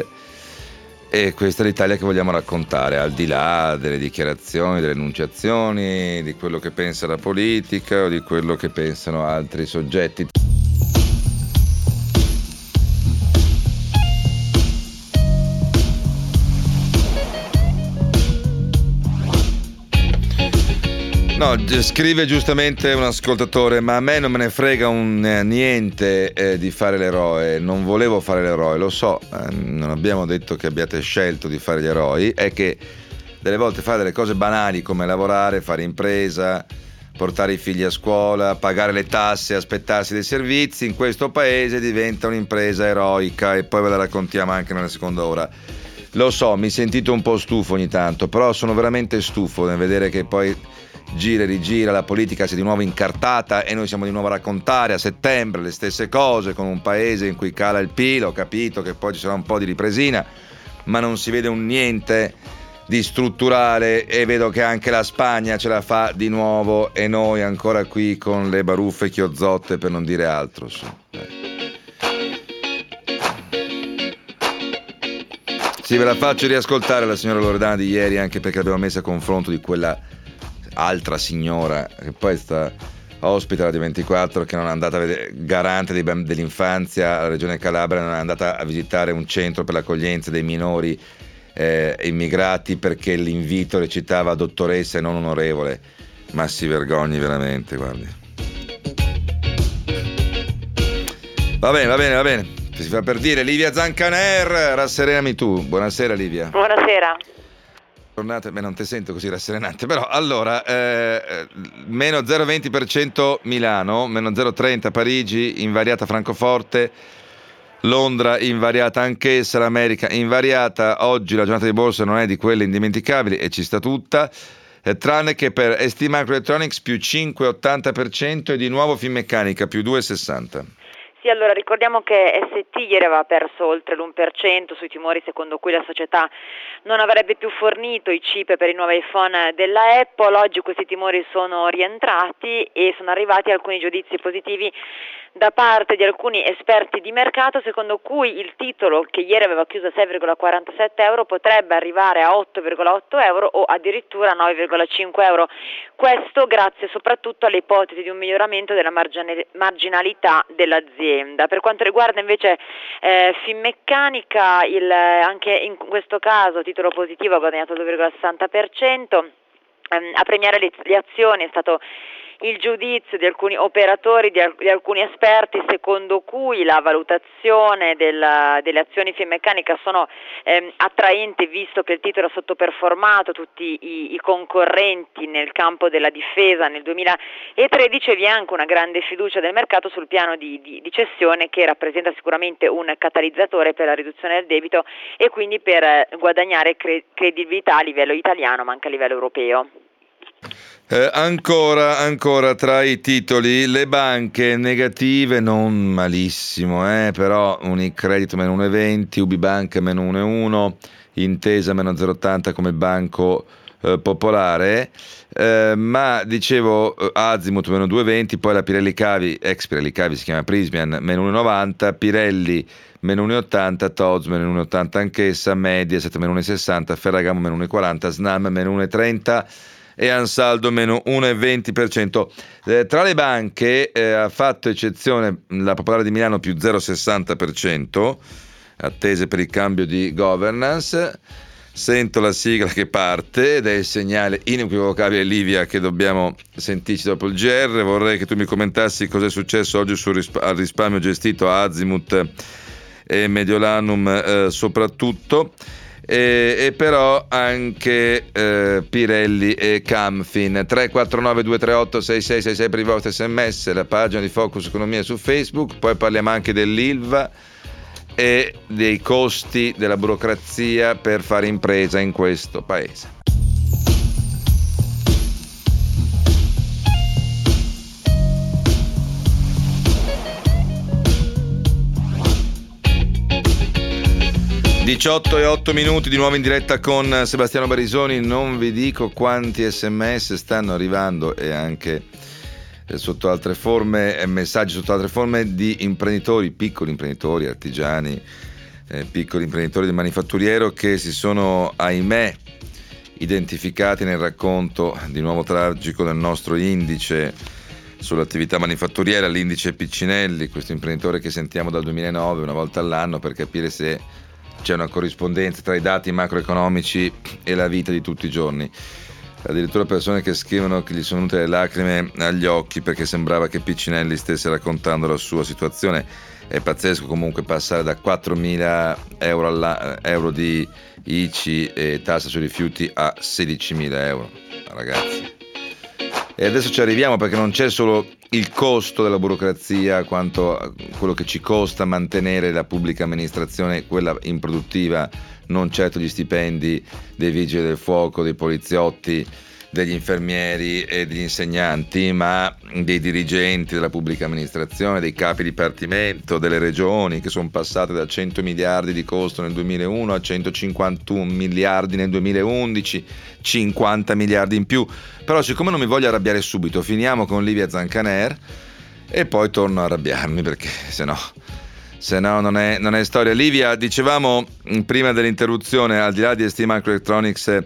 e questa è l'Italia che vogliamo raccontare, al di là delle dichiarazioni, delle enunciazioni, di quello che pensa la politica o di quello che pensano altri soggetti. No, scrive giustamente un ascoltatore, ma a me non me ne frega niente di fare l'eroe, non volevo fare l'eroe, lo so, non abbiamo detto che abbiate scelto di fare gli eroi, è che delle volte fare delle cose banali come lavorare, fare impresa, portare i figli a scuola, pagare le tasse, aspettarsi dei servizi, in questo paese diventa un'impresa eroica e poi ve la raccontiamo anche nella seconda ora. Lo so, mi sentite un po' stufo ogni tanto, però sono veramente stufo nel vedere che poi gira e rigira, la politica si è di nuovo incartata e noi siamo di nuovo a raccontare a settembre le stesse cose con un paese in cui cala il PIL. Ho capito che poi ci sarà un po' di ripresina, ma non si vede un niente di strutturale e vedo che anche la Spagna ce la fa di nuovo e noi ancora qui con le baruffe chiozzotte, per non dire altro. Sì, ve la faccio riascoltare la signora Loredana di ieri, anche perché l'abbiamo messa a confronto di quella altra signora che poi sta ospite alla D24, che non è andata a vedere, garante dell'infanzia alla Regione Calabria, non è andata a visitare un centro per l'accoglienza dei minori immigrati perché l'invito recitava dottoressa e non onorevole. Ma si vergogni veramente, guardi. Va bene. Si fa per dire. Livia Zancaner, rasserenami tu. Buonasera Livia.
Buonasera.
Tornate, non ti sento così rasserenante, però allora meno 0,20% Milano, meno 0,30 Parigi, invariata Francoforte, Londra invariata anch'essa, l'America invariata. Oggi la giornata di borsa non è di quelle indimenticabili e ci sta tutta, tranne che per ST Microelectronics più 5,80% e di nuovo Finmeccanica più 2,60%.
Sì, allora ricordiamo che ST ieri aveva perso oltre l'1% sui timori secondo cui la società non avrebbe più fornito i chip per i nuovi iPhone della Apple. Oggi questi timori sono rientrati e sono arrivati alcuni giudizi positivi da parte di alcuni esperti di mercato, secondo cui il titolo, che ieri aveva chiuso a 6,47 euro, potrebbe arrivare a 8,8 euro o addirittura a 9,5 euro. Questo grazie soprattutto alle ipotesi di un miglioramento della marginalità dell'azienda. Per quanto riguarda invece Finmeccanica, anche in questo caso titolo positivo, ha guadagnato il 2,60%. A premiare le azioni è stato il giudizio di alcuni operatori, di alcuni esperti, secondo cui la valutazione delle azioni Finmeccanica sono attraenti, visto che il titolo ha sottoperformato tutti i concorrenti nel campo della difesa nel 2013, e vi è anche una grande fiducia del mercato sul piano di cessione, che rappresenta sicuramente un catalizzatore per la riduzione del debito e quindi per guadagnare credibilità a livello italiano ma anche a livello europeo.
Ancora tra i titoli le banche negative, non malissimo, però Unicredit meno 1,20, UbiBank meno 1,1, Intesa meno 0,80 come Banco Popolare, ma dicevo Azimut meno 2,20, poi la Pirelli Cavi, ex Pirelli Cavi si chiama Prysmian, meno 1,90, Pirelli meno 1,80, TODS meno 1,80 anch'essa, Mediaset meno 1,60, Ferragamo meno 1,40, Snam meno 1,30 e Ansaldo meno 1,20%. Tra le banche ha fatto eccezione la Popolare di Milano più 0,60%, attese per il cambio di governance. Sento la sigla che parte ed è il segnale inequivocabile, Livia, che dobbiamo sentirci dopo il GR. Vorrei che tu mi commentassi cosa è successo oggi al risparmio gestito a Azimut e Mediolanum soprattutto. E però anche Pirelli e Camfin. 349 238 6666 per i vostri sms, la pagina di Focus Economia su Facebook. Poi parliamo anche dell'ILVA e dei costi della burocrazia per fare impresa in questo paese. Diciotto e 8 minuti di nuovo in diretta con Sebastiano Barisoni. Non vi dico quanti sms stanno arrivando e anche sotto altre forme, messaggi sotto altre forme di imprenditori, piccoli imprenditori, artigiani, piccoli imprenditori del manifatturiero che si sono, ahimè, identificati nel racconto di nuovo tragico del nostro indice sull'attività manifatturiera, l'indice Piccinelli, questo imprenditore che sentiamo dal 2009 una volta all'anno per capire se c'è una corrispondenza tra i dati macroeconomici e la vita di tutti i giorni. Addirittura persone che scrivono che gli sono venute le lacrime agli occhi perché sembrava che Piccinelli stesse raccontando la sua situazione. È pazzesco comunque passare da 4.000 euro di ICI e tassa sui rifiuti a 16.000 euro, ragazzi. E adesso ci arriviamo, perché non c'è solo il costo della burocrazia, quanto quello che ci costa mantenere la pubblica amministrazione, quella improduttiva, non certo gli stipendi dei vigili del fuoco, dei poliziotti, degli infermieri e degli insegnanti, ma dei dirigenti della pubblica amministrazione, dei capi dipartimento, delle regioni, che sono passate da 100 miliardi di costo nel 2001 a 151 miliardi nel 2011, 50 miliardi in più. Però siccome non mi voglio arrabbiare subito, finiamo con Livia Zancaner e poi torno a arrabbiarmi, perché se no non è storia. Livia, dicevamo prima dell'interruzione, al di là di ST Microelectronics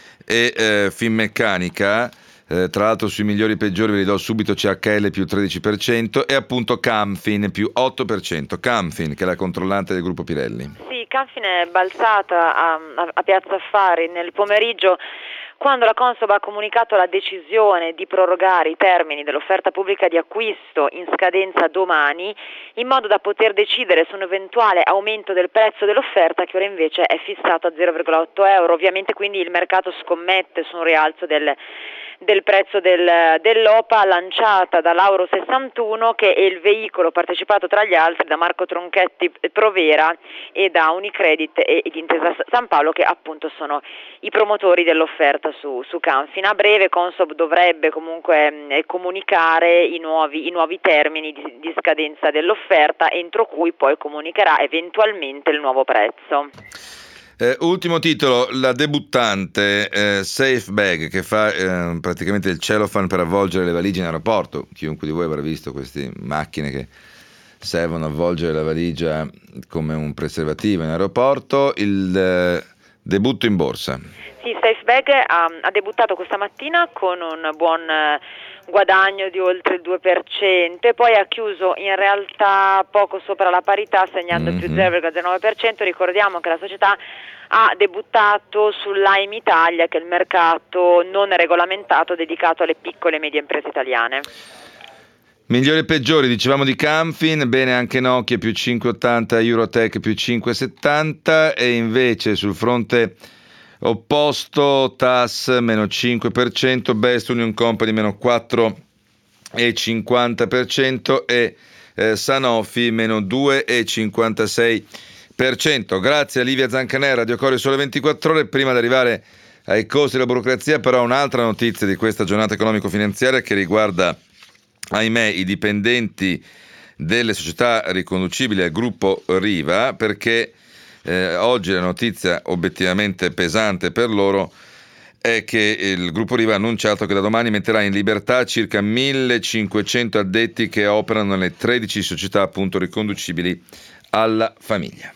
e Finmeccanica, tra l'altro sui migliori e peggiori ve li do subito: CHL più 13% e appunto Camfin più 8%. Camfin, che è la controllante del gruppo Pirelli.
Sì, Camfin è balzata a Piazza Affari nel pomeriggio, quando la Consob ha comunicato la decisione di prorogare i termini dell'offerta pubblica di acquisto in scadenza domani, in modo da poter decidere su un eventuale aumento del prezzo dell'offerta, che ora invece è fissato a 0,8 euro. Ovviamente quindi il mercato scommette su un rialzo del prezzo dell'OPA, lanciata da Lauro 61, che è il veicolo partecipato tra gli altri da Marco Tronchetti Provera e da Unicredit e di Intesa San Paolo, che appunto sono i promotori dell'offerta su Camfin. A breve Consob dovrebbe comunque comunicare i nuovi termini di scadenza dell'offerta, entro cui poi comunicherà eventualmente il nuovo prezzo.
Ultimo titolo, la debuttante Safe Bag, che fa praticamente il cellophane per avvolgere le valigie in aeroporto. Chiunque di voi avrà visto queste macchine che servono a avvolgere la valigia come un preservativo in aeroporto. Il debutto in borsa.
Sì, SafeBag ha debuttato questa mattina con un buon guadagno di oltre il 2% e poi ha chiuso in realtà poco sopra la parità, segnando più 0,09%. Ricordiamo che la società ha debuttato sull'AIM Italia, che è il mercato non regolamentato dedicato alle piccole e medie imprese italiane.
Migliori e peggiori, dicevamo di Camfin, bene anche Nokia più 5,80, Eurotech più 5,70 e invece sul fronte opposto TAS meno 5%, Best Union Company meno 4,50% e Sanofi meno 2,56%. Grazie a Livia Zancanè, Radio Corio Sole 24 Ore. Prima di arrivare ai costi della burocrazia, però un'altra notizia di questa giornata economico-finanziaria che riguarda, ahimè, i dipendenti delle società riconducibili al gruppo Riva, perché oggi la notizia obiettivamente pesante per loro è che il gruppo Riva ha annunciato che da domani metterà in libertà circa 1.500 addetti che operano nelle 13 società appunto riconducibili alla famiglia.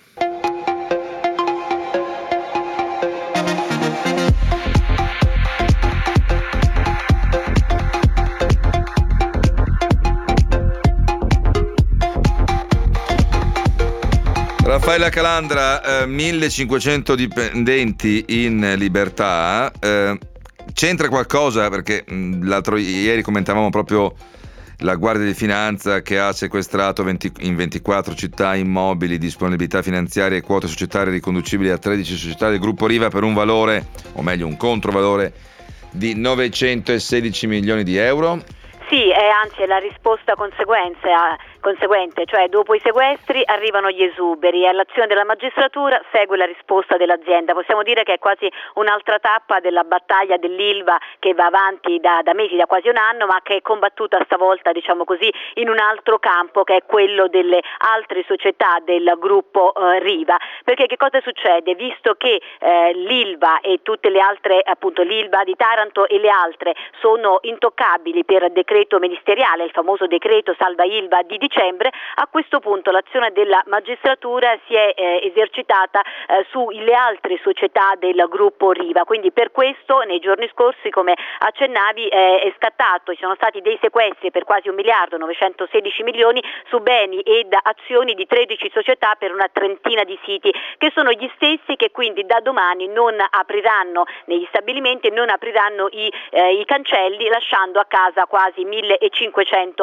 Raffaella Calandra, 1.500 dipendenti in libertà, c'entra qualcosa? Perché ieri commentavamo proprio la Guardia di Finanza che ha sequestrato in 24 città immobili, disponibilità finanziarie e quote societarie riconducibili a 13 società del gruppo Riva per un valore, o meglio un controvalore, di 916 milioni di euro.
Sì, anzi è la risposta conseguente, cioè dopo i sequestri arrivano gli esuberi e all'azione della magistratura segue la risposta dell'azienda. Possiamo dire che è quasi un'altra tappa della battaglia dell'Ilva che va avanti da mesi, da quasi un anno, ma che è combattuta stavolta, diciamo così, in un altro campo che è quello delle altre società del gruppo Riva. Perché che cosa succede? Visto che l'Ilva e tutte le altre, appunto l'Ilva di Taranto e le altre sono intoccabili per decreto ministeriale, il famoso decreto Salva Ilva di dicembre, a questo punto l'azione della magistratura si è esercitata sulle altre società del gruppo Riva. Quindi per questo nei giorni scorsi, come accennavi, è scattato, ci sono stati dei sequestri per quasi 1.916 milioni su beni ed azioni di 13 società per una trentina di siti, che sono gli stessi che quindi da domani non apriranno negli stabilimenti, non apriranno i cancelli, lasciando a casa quasi 1.500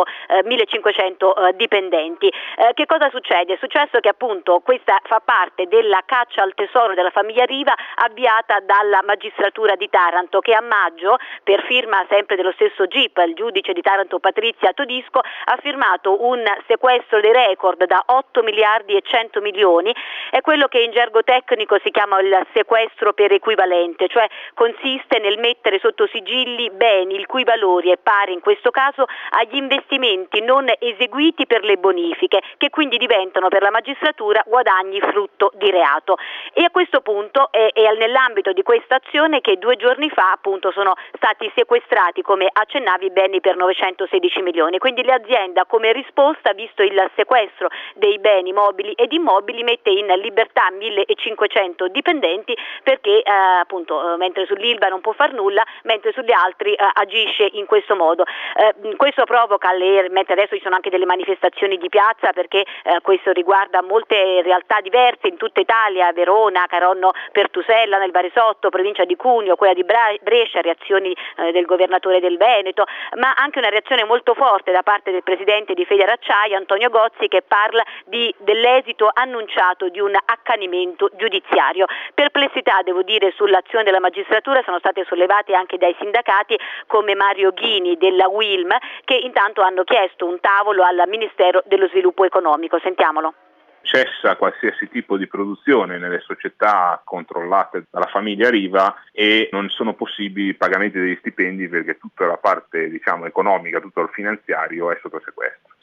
dipendenti. Che cosa succede? È successo che appunto questa fa parte della caccia al tesoro della famiglia Riva avviata dalla magistratura di Taranto, che a maggio, per firma sempre dello stesso GIP, il giudice di Taranto Patrizia Todisco, ha firmato un sequestro dei record da 8 miliardi e 100 milioni. È quello che in gergo tecnico si chiama il sequestro per equivalente, cioè consiste nel mettere sotto sigilli beni il cui valore è pari in questo caso agli investimenti non eseguiti per le bonifiche, che quindi diventano per la magistratura guadagni frutto di reato. E a questo punto è nell'ambito di questa azione che 2 giorni fa appunto sono stati sequestrati, come accennavi, beni per 916 milioni. Quindi l'azienda, come risposta, visto il sequestro dei beni mobili ed immobili, mette in libertà 1.500 dipendenti perché appunto mentre sull'Ilva non può far nulla, mentre sugli altri agisce in questo modo. Questo provoca, mentre adesso ci sono anche delle manifestazioni di piazza, perché questo riguarda molte realtà diverse in tutta Italia, Verona, Caronno Pertusella, nel Varesotto, provincia di Cuneo, quella di Brescia, reazioni del governatore del Veneto, ma anche una reazione molto forte da parte del presidente di Federacciaia, Antonio Gozzi, che parla dell'esito annunciato di un accanimento giudiziario. Perplessità, devo dire, sull'azione della magistratura sono state sollevate anche dai sindacati come Mario Ghini della UILM, che intanto hanno chiesto un tavolo al Ministero dello Sviluppo Economico. Sentiamolo.
Cessa qualsiasi tipo di produzione nelle società controllate dalla famiglia Riva e non sono possibili i pagamenti degli stipendi perché tutta la parte, diciamo, economica, tutto il finanziario è sotto sequestro.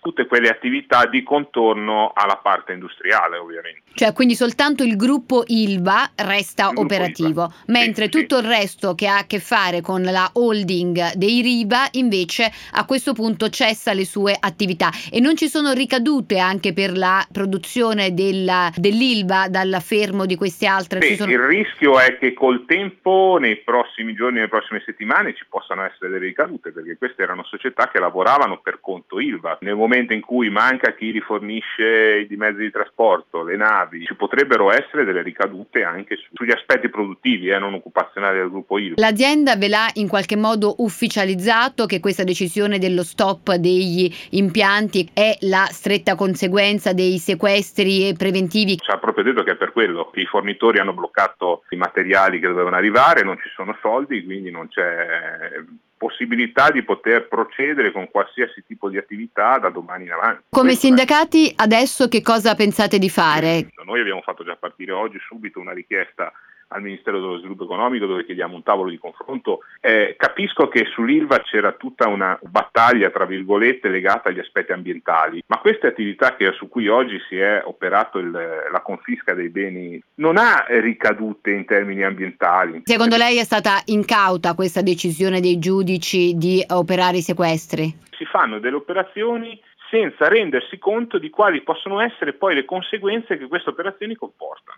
tutte quelle attività di contorno alla parte industriale, ovviamente.
Cioè, quindi soltanto il gruppo Ilva resta operativo,
Ilva.
mentre tutto il resto che ha a che fare con la holding dei Riva invece a questo punto cessa le sue attività. E non ci sono ricadute anche per la produzione dell'Ilva dal fermo di queste altre?
Il rischio è che col tempo, nei prossimi giorni, nelle prossime settimane, ci possano essere delle ricadute, perché queste erano società che lavoravano per conto Ilva. Nel momento in cui manca chi rifornisce i mezzi di trasporto, le navi, ci potrebbero essere delle ricadute anche sugli aspetti produttivi, non occupazionali del gruppo Ilva.
L'azienda ve l'ha in qualche modo ufficializzato che questa decisione dello stop degli impianti è la stretta conseguenza dei sequestri preventivi?
Ci ha proprio detto che è per quello che i fornitori hanno bloccato i materiali che dovevano arrivare, non ci sono soldi, quindi non c'è possibilità di poter procedere con qualsiasi tipo di attività da domani in avanti.
Come sindacati adesso che cosa pensate di fare?
Noi abbiamo fatto già partire oggi subito una richiesta al Ministero dello Sviluppo Economico dove chiediamo un tavolo di confronto. Capisco che sull'Ilva c'era tutta una battaglia tra virgolette legata agli aspetti ambientali, ma queste attività su cui oggi si è operato la confisca dei beni non ha ricadute in termini ambientali.
Secondo lei è stata incauta questa decisione dei giudici di operare i sequestri?
Si fanno delle operazioni senza rendersi conto di quali possono essere poi le conseguenze che queste operazioni comportano.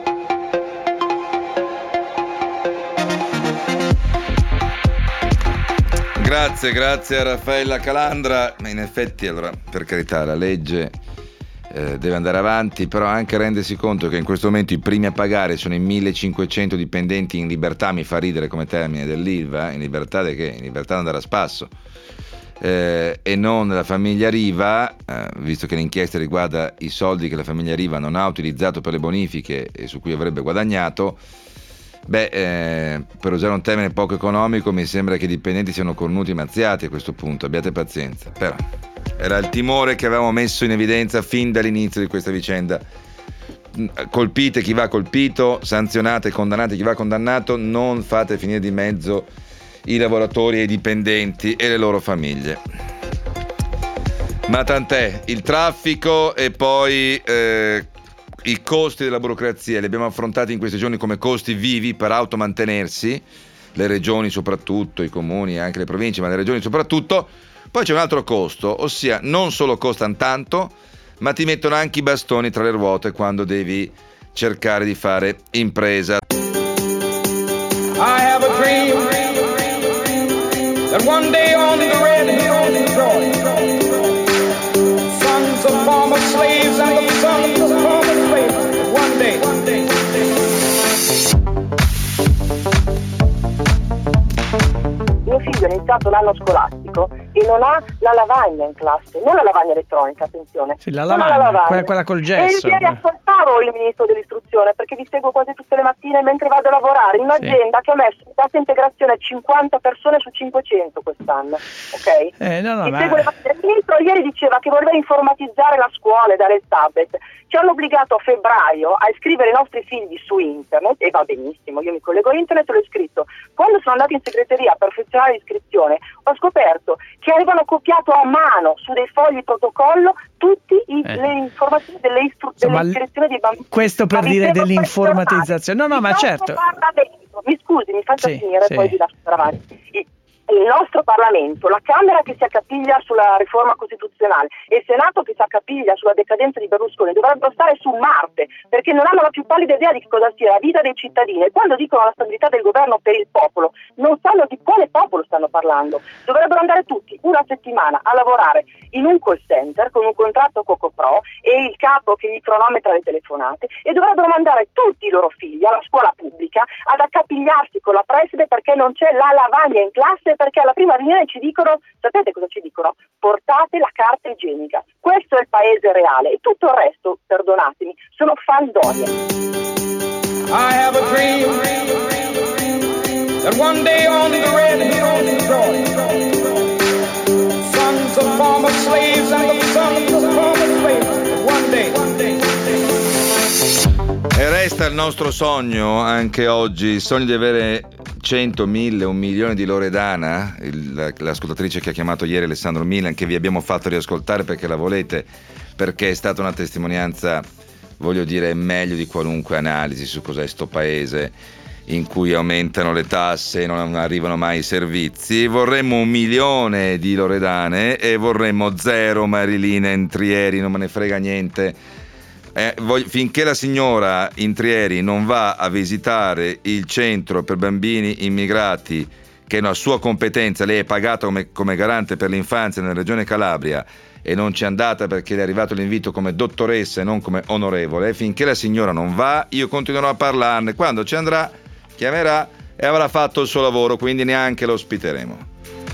Grazie a Raffaella Calandra. In effetti, allora, per carità, la legge deve andare avanti, però anche rendersi conto che in questo momento i primi a pagare sono i 1500 dipendenti in libertà, mi fa ridere come termine dell'Ilva, in libertà di che? In libertà di andare a spasso, e non la famiglia Riva, visto che l'inchiesta riguarda i soldi che la famiglia Riva non ha utilizzato per le bonifiche e su cui avrebbe guadagnato. Per usare un termine poco economico, mi sembra che i dipendenti siano cornuti mazziati a questo punto, abbiate pazienza. Però era il timore che avevamo messo in evidenza fin dall'inizio di questa vicenda. Colpite chi va colpito, sanzionate e condannate chi va condannato, non fate finire di mezzo i lavoratori e i dipendenti e le loro famiglie. Ma tant'è, il traffico e poi i costi della burocrazia li abbiamo affrontati in questi giorni come costi vivi per automantenersi, le regioni soprattutto, i comuni e anche le province, ma le regioni soprattutto. Poi c'è un altro costo, ossia non solo costano tanto, ma ti mettono anche i bastoni tra le ruote quando devi cercare di fare impresa.
I have a dream that one day on the red hills of Georgia, sons of former slaves and the sons of former slaves, one day.
Mio figlio ha iniziato l'anno scolastico e non ha la lavagna in classe, non la lavagna elettronica, attenzione.
Sì, la lavagna, quella col gesso.
E ieri ascoltavo il ministro dell'istruzione, perché vi seguo quasi tutte le mattine mentre vado a lavorare, in un'azienda che ha messo in cassa integrazione 50 persone su 500 quest'anno, ok? Seguo le mattine. Il ministro ieri diceva che voleva informatizzare la scuola e dare il tablet. Ci hanno obbligato a febbraio a iscrivere i nostri figli su internet, e va benissimo, io mi collego a internet e l'ho iscritto. Quando sono andata in segreteria a perfezionare l'iscrizione, ho scoperto che avevano copiato a mano su dei fogli protocollo tutte le informazioni delle iscrizioni dei bambini.
Questo per dire dell'informatizzazione. No, ma certo.
Mi scusi, mi faccia finire, poi vi lascio andare avanti. Il nostro Parlamento, la Camera che si accapiglia sulla riforma costituzionale e il Senato che si accapiglia sulla decadenza di Berlusconi dovrebbero stare su Marte, perché non hanno la più pallida idea di che cosa sia la vita dei cittadini, e quando dicono la stabilità del governo per il popolo non sanno di quale popolo stanno parlando. Dovrebbero andare tutti una settimana a lavorare in un call center con un contratto Cocopro e il capo che gli cronometra le telefonate, e dovrebbero mandare tutti i loro figli alla scuola pubblica ad accapigliarsi con la preside perché non c'è la lavagna in classe, perché alla prima riunione ci dicono, sapete cosa ci dicono? Portate la carta igienica. Questo è il paese reale, e tutto il resto, perdonatemi, sono fandonie.
I have a dream that one day on the red hills of Georgia, sons of former slaves and the sons of former slaves, one day.
E resta il nostro sogno anche oggi, il sogno di avere 100, 1000, 1 milione di Loredana, l'ascoltatrice che ha chiamato ieri Alessandro Milan, che vi abbiamo fatto riascoltare perché la volete, perché è stata una testimonianza, voglio dire, meglio di qualunque analisi su cos'è sto paese in cui aumentano le tasse e non arrivano mai i servizi. Vorremmo 1 milione di Loredane e vorremmo 0 Mariline in Trieri, non me ne frega niente. Finché la signora in Trieri non va a visitare il centro per bambini immigrati, che è una sua competenza, lei è pagata come garante per l'infanzia nella regione Calabria e non ci è andata perché le è arrivato l'invito come dottoressa e non come onorevole, finché la signora non va io continuerò a parlarne, quando ci andrà chiamerà e avrà fatto il suo lavoro, quindi neanche lo ospiteremo.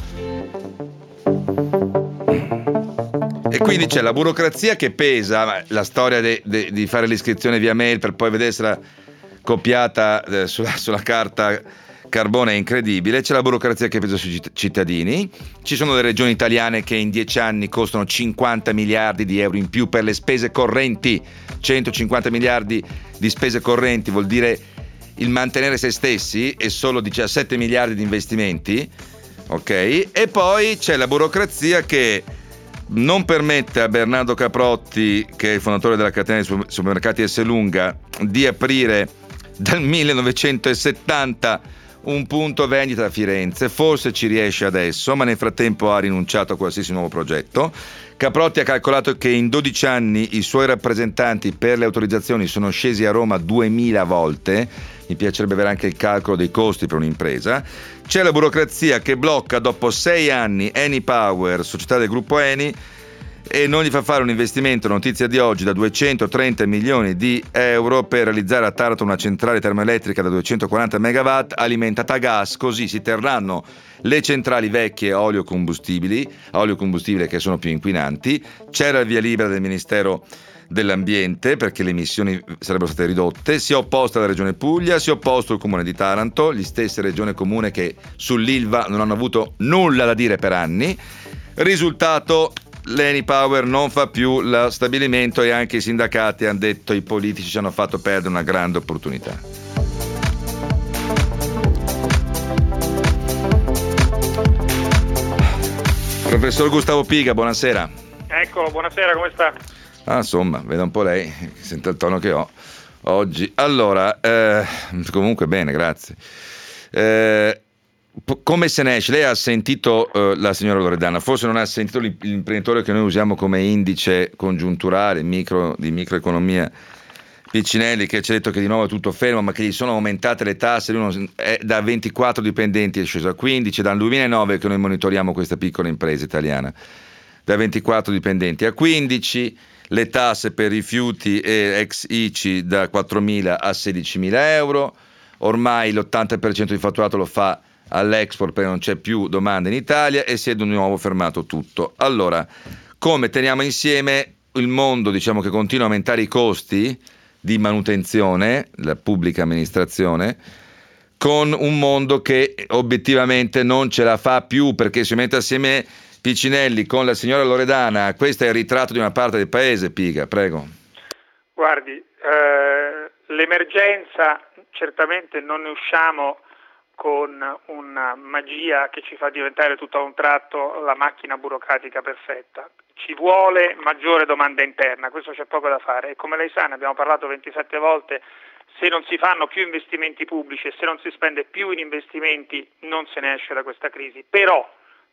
E quindi c'è la burocrazia che pesa, la storia di fare l'iscrizione via mail per poi vedersela copiata sulla carta carbone è incredibile. C'è la burocrazia che pesa sui cittadini, ci sono le regioni italiane che in 10 anni costano 50 miliardi di euro in più per le spese correnti. 150 miliardi di spese correnti vuol dire il mantenere se stessi e solo 17 miliardi di investimenti, ok? E poi c'è la burocrazia che non permette a Bernardo Caprotti, che è il fondatore della catena di supermercati Esselunga, di aprire dal 1970 un punto vendita a Firenze. Forse ci riesce adesso, ma nel frattempo ha rinunciato a qualsiasi nuovo progetto. Caprotti ha calcolato che in 12 anni i suoi rappresentanti per le autorizzazioni sono scesi a Roma 2000 volte. Mi piacerebbe avere anche il calcolo dei costi per un'impresa. C'è la burocrazia che blocca dopo 6 anni Eni Power, società del gruppo Eni, e non gli fa fare un investimento, notizia di oggi, da 230 milioni di euro per realizzare a Taranto una centrale termoelettrica da 240 megawatt alimentata a gas, così si terranno le centrali vecchie a olio combustibile che sono più inquinanti. C'era il via libera del Ministero dell'Ambiente perché le emissioni sarebbero state ridotte, si è opposta la Regione Puglia, si è opposto il Comune di Taranto, gli stessi Regione Comune che sull'Ilva non hanno avuto nulla da dire per anni. Risultato: l'Eni Power non fa più lo stabilimento e anche i sindacati hanno detto i politici ci hanno fatto perdere una grande opportunità. Professor Gustavo Piga, buonasera.
Eccolo, buonasera, come sta?
Insomma, veda un po' lei, senta il tono che ho oggi. Allora, comunque bene, grazie. Come se ne esce? Lei ha sentito la signora Loredana, forse non ha sentito l'imprenditore che noi usiamo come indice congiunturale di microeconomia, Piccinelli, che ci ha detto che di nuovo è tutto fermo, ma che gli sono aumentate le tasse. Lui è da 24 dipendenti è sceso a 15, dal 2009 che noi monitoriamo questa piccola impresa italiana, da 24 dipendenti a 15, le tasse per rifiuti e ex ICI da 4.000 a 16.000 euro, ormai l'80% di fatturato lo fa all'export perché non c'è più domanda in Italia e si è di nuovo fermato tutto. Allora, come teniamo insieme il mondo, diciamo, che continua a aumentare i costi di manutenzione, la pubblica amministrazione, con un mondo che obiettivamente non ce la fa più, perché si mette assieme Piccinelli con la signora Loredana? Questo è il ritratto di una parte del paese. Piga, prego.
Guardi, l'emergenza certamente non ne usciamo con una magia che ci fa diventare tutto a un tratto la macchina burocratica perfetta. Ci vuole maggiore domanda interna, questo c'è poco da fare, e come lei sa, ne abbiamo parlato 27 volte, se non si fanno più investimenti pubblici e se non si spende più in investimenti non se ne esce da questa crisi. Però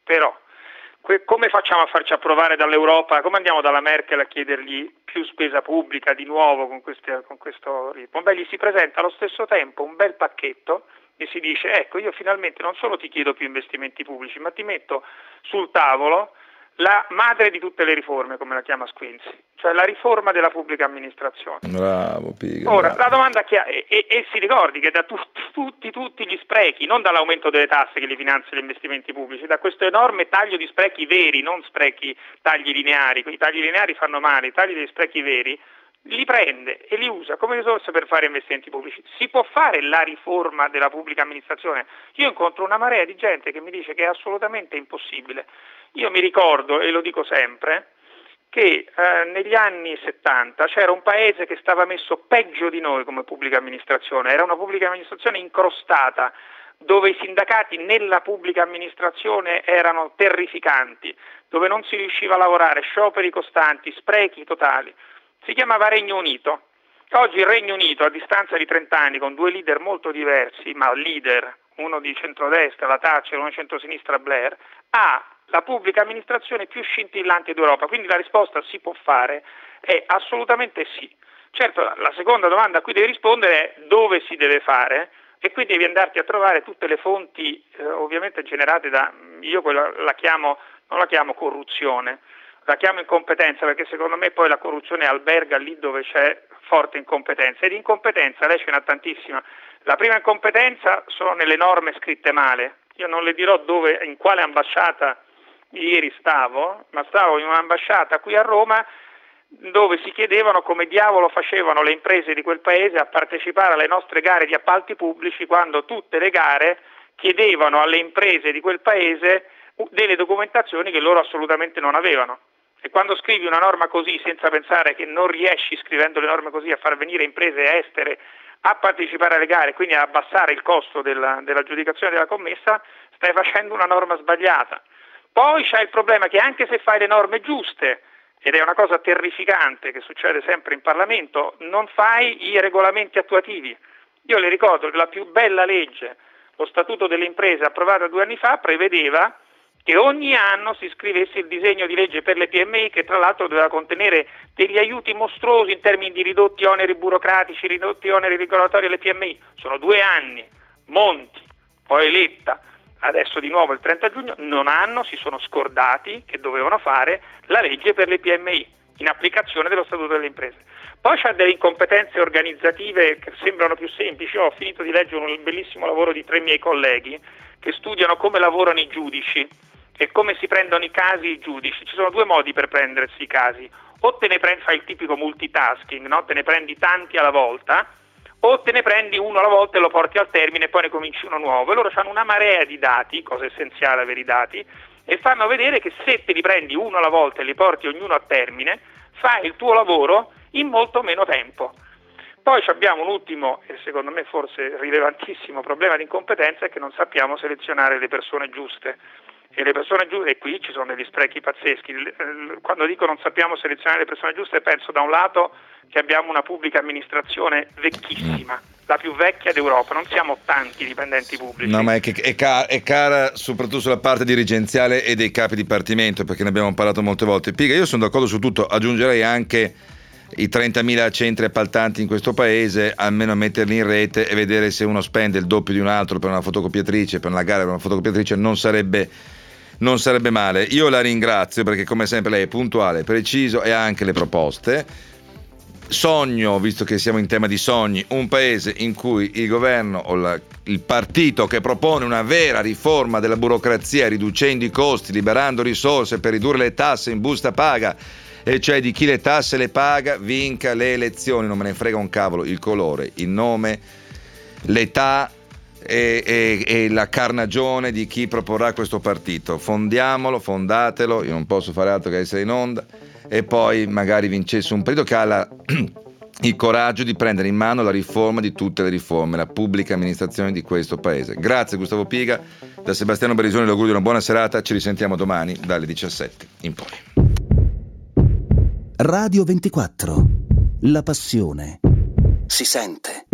come facciamo a farci approvare dall'Europa? Come andiamo dalla Merkel a chiedergli più spesa pubblica di nuovo con questo ritmo? Gli si presenta allo stesso tempo un bel pacchetto e si dice: ecco, io finalmente non solo ti chiedo più investimenti pubblici, ma ti metto sul tavolo la madre di tutte le riforme, come la chiama Squinzi, cioè la riforma della pubblica amministrazione.
Bravo, Piga.
Ora,
bravo.
la domanda e si ricordi che da tutti gli sprechi, non dall'aumento delle tasse che li finanzia gli investimenti pubblici, da questo enorme taglio di sprechi veri, non tagli lineari, i tagli lineari fanno male, i tagli degli sprechi veri, li prende e li usa come risorse per fare investimenti pubblici. Si può fare la riforma della pubblica amministrazione? Io incontro una marea di gente che mi dice che è assolutamente impossibile. Io mi ricordo, e lo dico sempre, che negli anni 70 c'era un paese che stava messo peggio di noi come pubblica amministrazione, era una pubblica amministrazione incrostata, dove i sindacati nella pubblica amministrazione erano terrificanti, dove non si riusciva a lavorare, scioperi costanti, sprechi totali. Si chiamava Regno Unito. Oggi il Regno Unito, a distanza di 30 anni, con due leader molto diversi, ma leader, uno di centrodestra, la Thatcher, uno di centrosinistra, Blair, ha la pubblica amministrazione più scintillante d'Europa. Quindi la risposta si può fare, è assolutamente sì. Certo, la seconda domanda a cui devi rispondere è dove si deve fare, e qui devi andarti a trovare tutte le fonti ovviamente generate da, io non la chiamo corruzione, la chiamo incompetenza, perché secondo me poi la corruzione alberga lì dove c'è forte incompetenza, e di incompetenza lei ce n'ha tantissima. La prima incompetenza sono nelle norme scritte male. Io non le dirò dove, in quale ambasciata ieri stavo in un'ambasciata qui a Roma, dove si chiedevano come diavolo facevano le imprese di quel paese a partecipare alle nostre gare di appalti pubblici, quando tutte le gare chiedevano alle imprese di quel paese delle documentazioni che loro assolutamente non avevano. E quando scrivi una norma così, senza pensare che non riesci, scrivendo le norme così, a far venire imprese estere a partecipare alle gare, quindi a abbassare il costo dell'aggiudicazione della commessa, stai facendo una norma sbagliata. Poi c'è il problema che anche se fai le norme giuste, ed è una cosa terrificante che succede sempre in Parlamento, non fai i regolamenti attuativi. Io le ricordo che la più bella legge, lo Statuto delle imprese approvata 2 anni fa, prevedeva che ogni anno si scrivesse il disegno di legge per le PMI, che tra l'altro doveva contenere degli aiuti mostruosi in termini di ridotti oneri burocratici, ridotti oneri regolatori alle PMI. Sono 2 anni, Monti, poi Letta, adesso di nuovo il 30 giugno, si sono scordati che dovevano fare la legge per le PMI, in applicazione dello Statuto delle imprese. Poi c'ha delle incompetenze organizzative che sembrano più semplici. Ho finito di leggere un bellissimo lavoro di 3 miei colleghi che studiano come lavorano i giudici e come si prendono i casi i giudici. Ci sono 2 modi per prendersi i casi: o te ne fai il tipico multitasking, no? Te ne prendi tanti alla volta, o te ne prendi uno alla volta e lo porti al termine e poi ne cominci uno nuovo. E loro hanno una marea di dati, cosa essenziale avere i dati, e fanno vedere che se te li prendi uno alla volta e li porti ognuno a termine, fai il tuo lavoro in molto meno tempo. Poi abbiamo un ultimo e secondo me forse rilevantissimo problema di incompetenza, è che non sappiamo selezionare le persone giuste. E le persone giuste, e qui ci sono degli sprechi pazzeschi. Quando dico non sappiamo selezionare le persone giuste, penso da un lato che abbiamo una pubblica amministrazione vecchissima, la più vecchia d'Europa, non siamo tanti dipendenti pubblici.
No, ma è cara soprattutto sulla parte dirigenziale e dei capi dipartimento, perché ne abbiamo parlato molte volte. Piga, io sono d'accordo su tutto, aggiungerei anche i 30.000 centri appaltanti in questo paese, almeno metterli in rete e vedere se uno spende il doppio di un altro per una fotocopiatrice, per una gara per una fotocopiatrice, non sarebbe male. Io la ringrazio perché come sempre lei è puntuale, preciso e ha anche le proposte. Sogno, visto che siamo in tema di sogni, un paese in cui il governo o il partito che propone una vera riforma della burocrazia, riducendo i costi, liberando risorse per ridurre le tasse in busta paga, e cioè di chi le tasse le paga, vinca le elezioni. Non me ne frega un cavolo il colore, il nome, l'età e la carnagione di chi proporrà questo partito. Fondiamolo, fondatelo, io non posso fare altro che essere in onda, e poi magari vincesse un partito che ha il coraggio di prendere in mano la riforma di tutte le riforme, la pubblica amministrazione di questo paese. Grazie Gustavo Piga, da Sebastiano Barisoni l'augurio di una buona serata, ci risentiamo domani dalle 17 in poi.
Radio 24, la passione si sente.